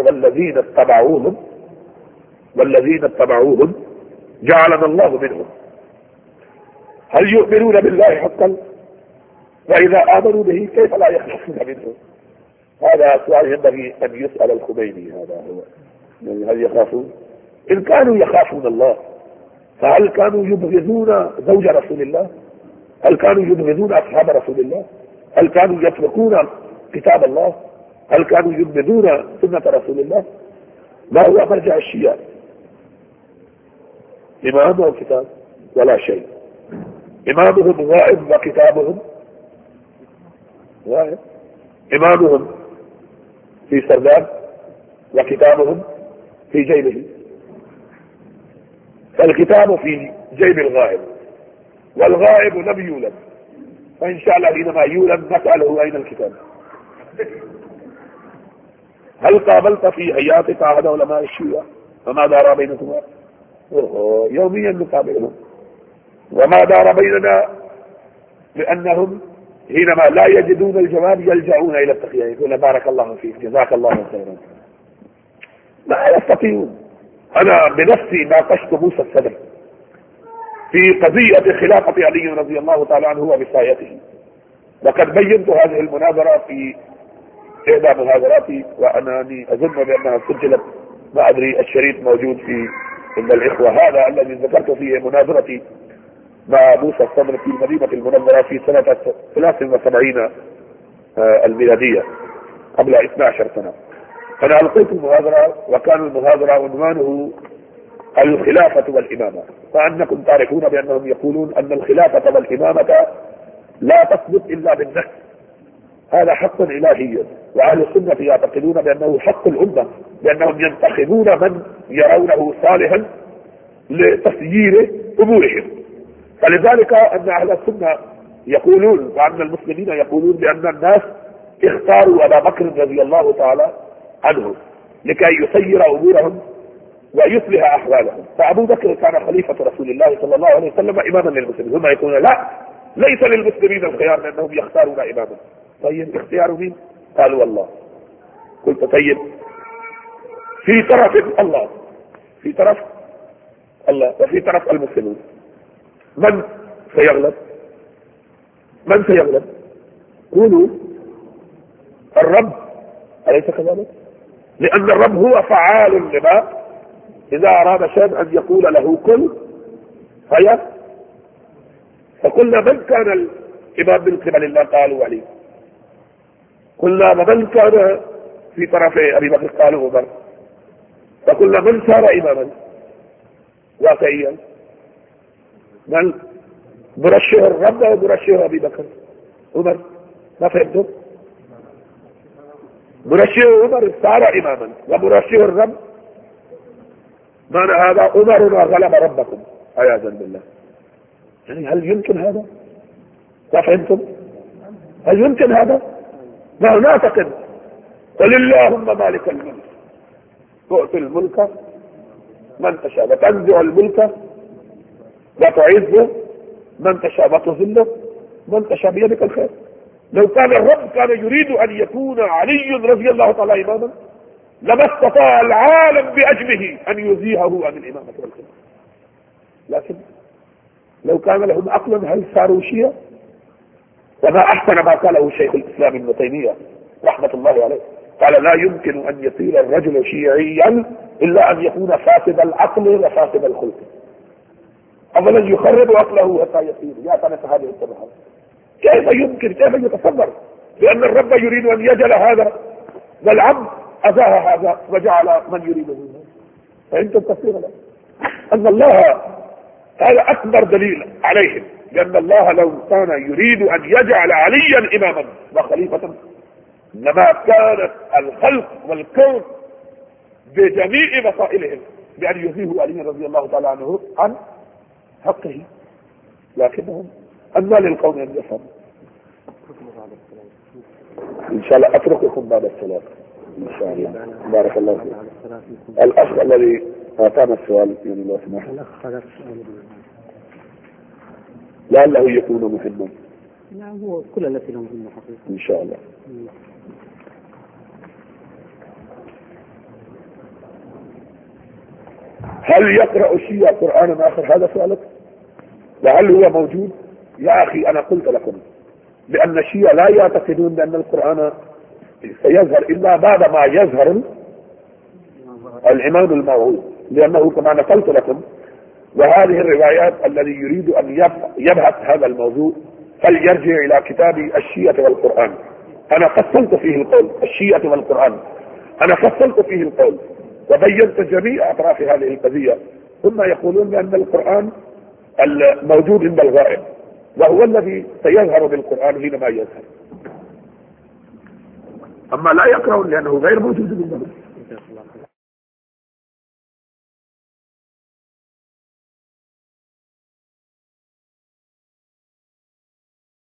والذين اتبعوهم جعلنا الله منهم. هل يؤمنون بالله حقا؟ وإذا آمنوا به كيف لا يخلصون منه؟ هذا سؤال ينبغي أن يسأل الخميني. هذا هو، هل يخافون؟ إن كانوا يخافون الله فهل كانوا يبغضون زوج رسول الله؟ هل كانوا يبغضون أصحاب رسول الله؟ هل كانوا يتركون كتاب الله؟ هل كانوا يبغضون سنة رسول الله؟ ما هو مرجع الشيعة؟ إمام وكتاب ولا شيء. إمامهم غائب وكتابهم غائب. إمامهم في سرداب وكتابهم في جيبه، فالكتاب في جيب الغائب والغائب لم يولد، فإن شاء الله حينما يولد نسأله أين الكتاب. هل قابلت في حياتك أحد علماء الشيعة وما دار بينكما؟ يوميا نقابلهم، وما دار بيننا لأنهم حينما لا يجدون الجواب يلجؤون إلى التقية، يقول بارك الله فيك، جزاك الله خيرا. لا يستطيعون. أنا بنفسي ناقشت موسى الصدر في قضية خلافة علي رضي الله تعالى عنه ووصايته، وقد بينت هذه المناظرة في إحدى مناظراتي، وأنني أظن بأنها سجلت، ما أدري الشريط موجود في عند الإخوة. هذا الذي ذكرت فيه مناظرتي مع موسى الصدر في المدينة المنورة في سنة 73 الميلادية، قبل 12 سنة. أنا ألقيت المناظرة، وكان المناظرة عنوانه الخلافة والإمامة، فأنكم تعرفون بأنهم يقولون أن الخلافة والإمامة لا تثبت إلا بالنفس، هذا حق إلهي، وأهل السنة يعتقدون بأنه حق الأمة، بأنهم ينتخبون من يرونه صالحا لتسيير أمورهم. فلذلك أن أهل السنة يقولون وأن المسلمين يقولون بأن الناس اختاروا أبا بكر رضي الله تعالى عنه لكي يسير أمورهم ويصلح أحوالهم، فأبو بكر كان خليفة رسول الله صلى الله عليه وسلم إماما للمسلمين. هم يقولون لا، ليس للمسلمين الخيار لأنهم يختارون إماما. طيب اختيار مين؟ قالوا والله. قلت طيب في طرف الله، في طرف الله وفي طرف المسلمين، من سيغلب؟ من سيغلب؟ قولوا الرب، أليس كذلك؟ لأن الرب هو فعال لما إذا أراد شيئا أن يقول له كن فقلنا من كان الإمام من قبل الله؟ قالوا علي. قلنا ومن كان في طرف أبي بكر؟ قالوا عمر. فقلنا من صار إماما واقعيا؟ من مرشح الرب ومرشح أبي بكر؟ عمر. ما فهمتم؟ مرشح عمر صار إماما، ومرشح الرب معنى هذا عمر غلب ربكم عياذا بالله. يعني هل يمكن هذا؟ ما فهمتم؟ هل يمكن هذا؟ ما نعتقد. قل اللهم مالك الملك تؤتي الملك من تشاء وتنزع الملك وتعز من تشاء وتذل من تشاء بيدك الخير. لو كان الرب كان يريد أن يكون علي رضي الله تعالى إماما لما استطاع العالم بأجمه أن يزيهه عن الإمامة والخلافة، لكن لو كان لهم عقلا هل صاروا شيعة؟ وما أحسن ما قاله شيخ الإسلام ابن تيمية رحمة الله عليه، قال لا يمكن أن يصير الرجل شيعيا إلا أن يكون فاسد العقل وفاسد الخلق. أولا يخرب عقله حتى يصير يا ترى هذه التبعات. كيف يمكن؟ كيف يتصور؟ لأن الرب يريد أن يجعل هذا والعبد أزاه هذا وجعل من يريده. فأنتم تفسير أن الله، هذا أكبر دليل عليهم، لأن الله لو كان يريد أن يجعل عليا إماما وخليفة لما كانت الخلق والكون بجميع مسائلهم بأن يزيه علي رضي الله تعالى عنه عن حقه، لكنهم أما للقوم أن يفهموا. إن شاء الله أترككم بعد الصلاة إن شاء الله. بارك الله فيك. الأخ الذي أعطانا السؤال يعني لو سمحت لعله يكون مهما. نعم هو كل الأسئلة مهمة حقيقة إن شاء الله. هل يقرأ الشيعة قرآنا آخر؟ هذا سؤالك. وهل هو موجود؟ يا أخي أنا قلت لكم بأن الشيعة لا يعتقدون بأن القرآن سيظهر إلا بعد ما يظهر الإمام الموعود، لأنه كما نقلت لكم وهذه الروايات الذي يريد أن يبحث هذا الموضوع فليرجع إلى كتاب الشيعة والقرآن. أنا فصلت فيه القول، الشيعة والقرآن أنا فصلت فيه القول وبينت جميع أطراف هذه القضية. ثم يقولون بأن القرآن الموجود عند الغائب وهو الذي سيظهر بالقرآن حينما يظهر، أما لا يقرأون لأنه غير موجود عندهم.